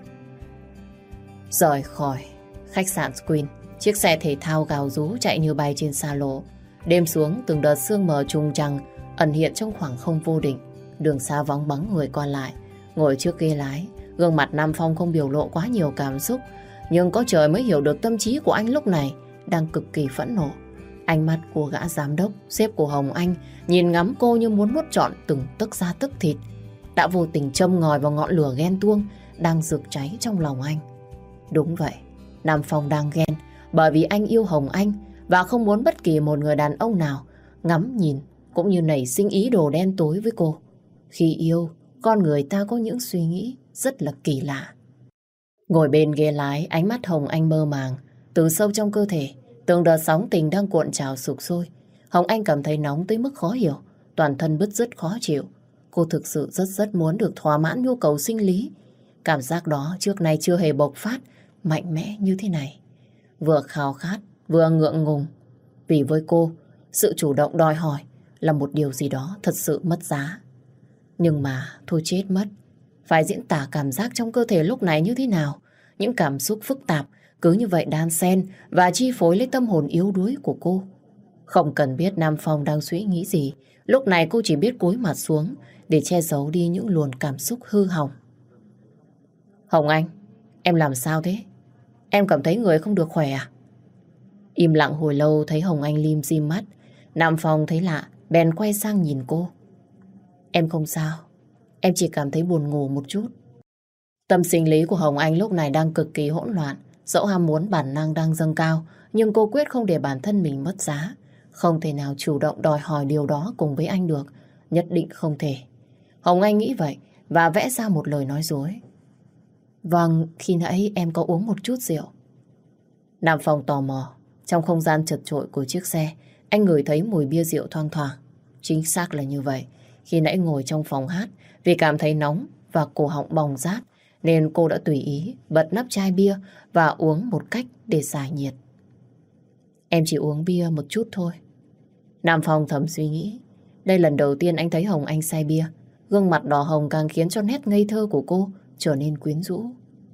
Rời khỏi khách sạn Queen, chiếc xe thể thao gào rú chạy như bay trên xa lộ. Đêm xuống, từng đợt sương mờ trùng trăng ẩn hiện trong khoảng không vô định. Đường xa vắng bóng người qua lại. Ngồi trước ghế lái, gương mặt Nam Phong không biểu lộ quá nhiều cảm xúc, nhưng có trời mới hiểu được tâm trí của anh lúc này đang cực kỳ phẫn nộ. Ánh mắt của gã giám đốc, sếp của Hồng Anh nhìn ngắm cô như muốn nuốt trọn từng tấc da tấc thịt, đã vô tình châm ngòi vào ngọn lửa ghen tuông đang rực cháy trong lòng anh. Đúng vậy, Nam Phong đang ghen bởi vì anh yêu Hồng Anh và không muốn bất kỳ một người đàn ông nào ngắm nhìn cũng như nảy sinh ý đồ đen tối với cô. Khi yêu, con người ta có những suy nghĩ rất là kỳ lạ. Ngồi bên ghế lái, ánh mắt Hồng Anh mơ màng. Từ sâu trong cơ thể, từng đợt sóng tình đang cuộn trào sục sôi. Hồng Anh cảm thấy nóng tới mức khó hiểu, toàn thân bứt rứt khó chịu. Cô thực sự rất muốn được thỏa mãn nhu cầu sinh lý. Cảm giác đó trước nay chưa hề bộc phát mạnh mẽ như thế này. Vừa khao khát, vừa ngượng ngùng. Vì với cô, sự chủ động đòi hỏi là một điều gì đó thật sự mất giá. Nhưng mà thôi chết mất. Phải diễn tả cảm giác trong cơ thể lúc này như thế nào? Những cảm xúc phức tạp cứ như vậy đan xen và chi phối lấy tâm hồn yếu đuối của cô. Không cần biết Nam Phong đang suy nghĩ gì, lúc này cô chỉ biết cúi mặt xuống để che giấu đi những luồn cảm xúc hư hỏng. Hồng Anh, em làm sao thế? Em cảm thấy người không được khỏe à? Im lặng hồi lâu thấy Hồng Anh lim dim mắt. Nam Phong thấy lạ, bèn quay sang nhìn cô. Em không sao, em chỉ cảm thấy buồn ngủ một chút. Tâm sinh lý của Hồng Anh lúc này đang cực kỳ hỗn loạn. Dẫu ham muốn bản năng đang dâng cao, nhưng cô quyết không để bản thân mình mất giá. Không thể nào chủ động đòi hỏi điều đó cùng với anh được. Nhất định không thể. Hồng Anh nghĩ vậy và vẽ ra một lời nói dối. Vâng, khi nãy em có uống một chút rượu. Nam Phong tò mò. Trong không gian chật chội của chiếc xe, anh ngửi thấy mùi bia rượu thoang thoảng. Chính xác là như vậy. Khi nãy ngồi trong phòng hát, vì cảm thấy nóng và cổ họng bỏng rát, nên cô đã tùy ý bật nắp chai bia và uống một cách để giải nhiệt. Em chỉ uống bia một chút thôi. Nam Phong thầm suy nghĩ. Đây lần đầu tiên anh thấy Hồng Anh say bia. Gương mặt đỏ hồng càng khiến cho nét ngây thơ của cô trở nên quyến rũ.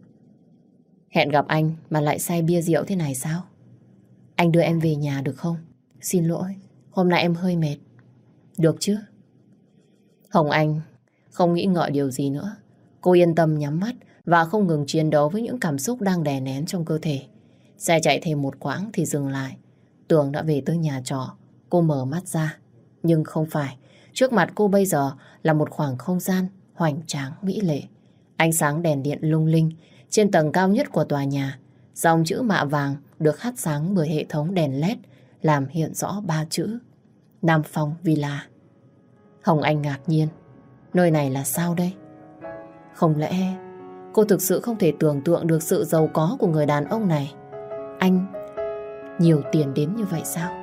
Hẹn gặp anh mà lại say bia rượu thế này sao? Anh đưa em về nhà được không? Xin lỗi, hôm nay em hơi mệt. Được chứ? Hồng Anh không nghĩ ngợi điều gì nữa. Cô yên tâm nhắm mắt và không ngừng chiến đấu với những cảm xúc đang đè nén trong cơ thể. Xe chạy thêm một quãng thì dừng lại. Tưởng đã về tới nhà trọ. Cô mở mắt ra. Nhưng không phải. Trước mặt cô bây giờ là một khoảng không gian hoành tráng mỹ lệ. Ánh sáng đèn điện lung linh. Trên tầng cao nhất của tòa nhà, dòng chữ mạ vàng được hắt sáng bởi hệ thống đèn LED làm hiện rõ ba chữ Nam Phong Villa. Hồng Anh ngạc nhiên. Nơi này là sao đây? Không lẽ cô thực sự không thể tưởng tượng được sự giàu có của người đàn ông này? Anh nhiều tiền đến như vậy sao?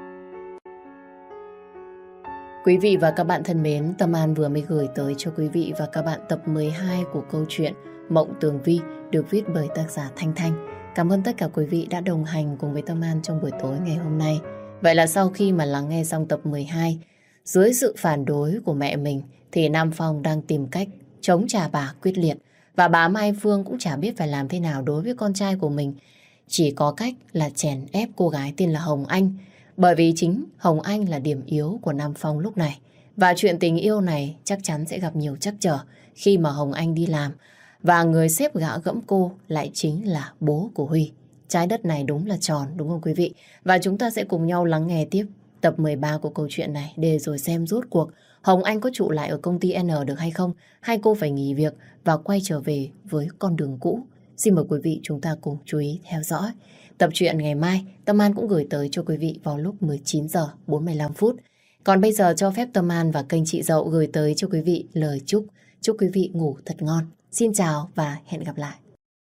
Quý vị và các bạn thân mến, Tâm An vừa mới gửi tới cho quý vị và các bạn tập 12 của câu chuyện Mộng Tường Vi được viết bởi tác giả Thanh Thanh. Cảm ơn tất cả quý vị đã đồng hành cùng với Tâm An trong buổi tối ngày hôm nay. Vậy là sau khi mà lắng nghe xong tập 12, dưới sự phản đối của mẹ mình thì Nam Phong đang tìm cách chống trả bà quyết liệt. Và bà Mai Phương cũng chả biết phải làm thế nào đối với con trai của mình. Chỉ có cách là chèn ép cô gái tên là Hồng Anh. Bởi vì chính Hồng Anh là điểm yếu của Nam Phong lúc này. Và chuyện tình yêu này chắc chắn sẽ gặp nhiều trắc trở khi mà Hồng Anh đi làm. Và người xếp gã gẫm cô lại chính là bố của Huy. Trái đất này đúng là tròn, đúng không quý vị? Và chúng ta sẽ cùng nhau lắng nghe tiếp tập 13 của câu chuyện này để rồi xem rốt cuộc Hồng Anh có trụ lại ở công ty N được hay không? Hay cô phải nghỉ việc và quay trở về với con đường cũ? Xin mời quý vị chúng ta cùng chú ý theo dõi. Tập truyện ngày mai, Tâm An cũng gửi tới cho quý vị vào lúc 19 giờ 45 phút. Còn bây giờ cho phép Tâm An và kênh chị Dậu gửi tới cho quý vị lời chúc. Chúc quý vị ngủ thật ngon. Xin chào và hẹn gặp lại.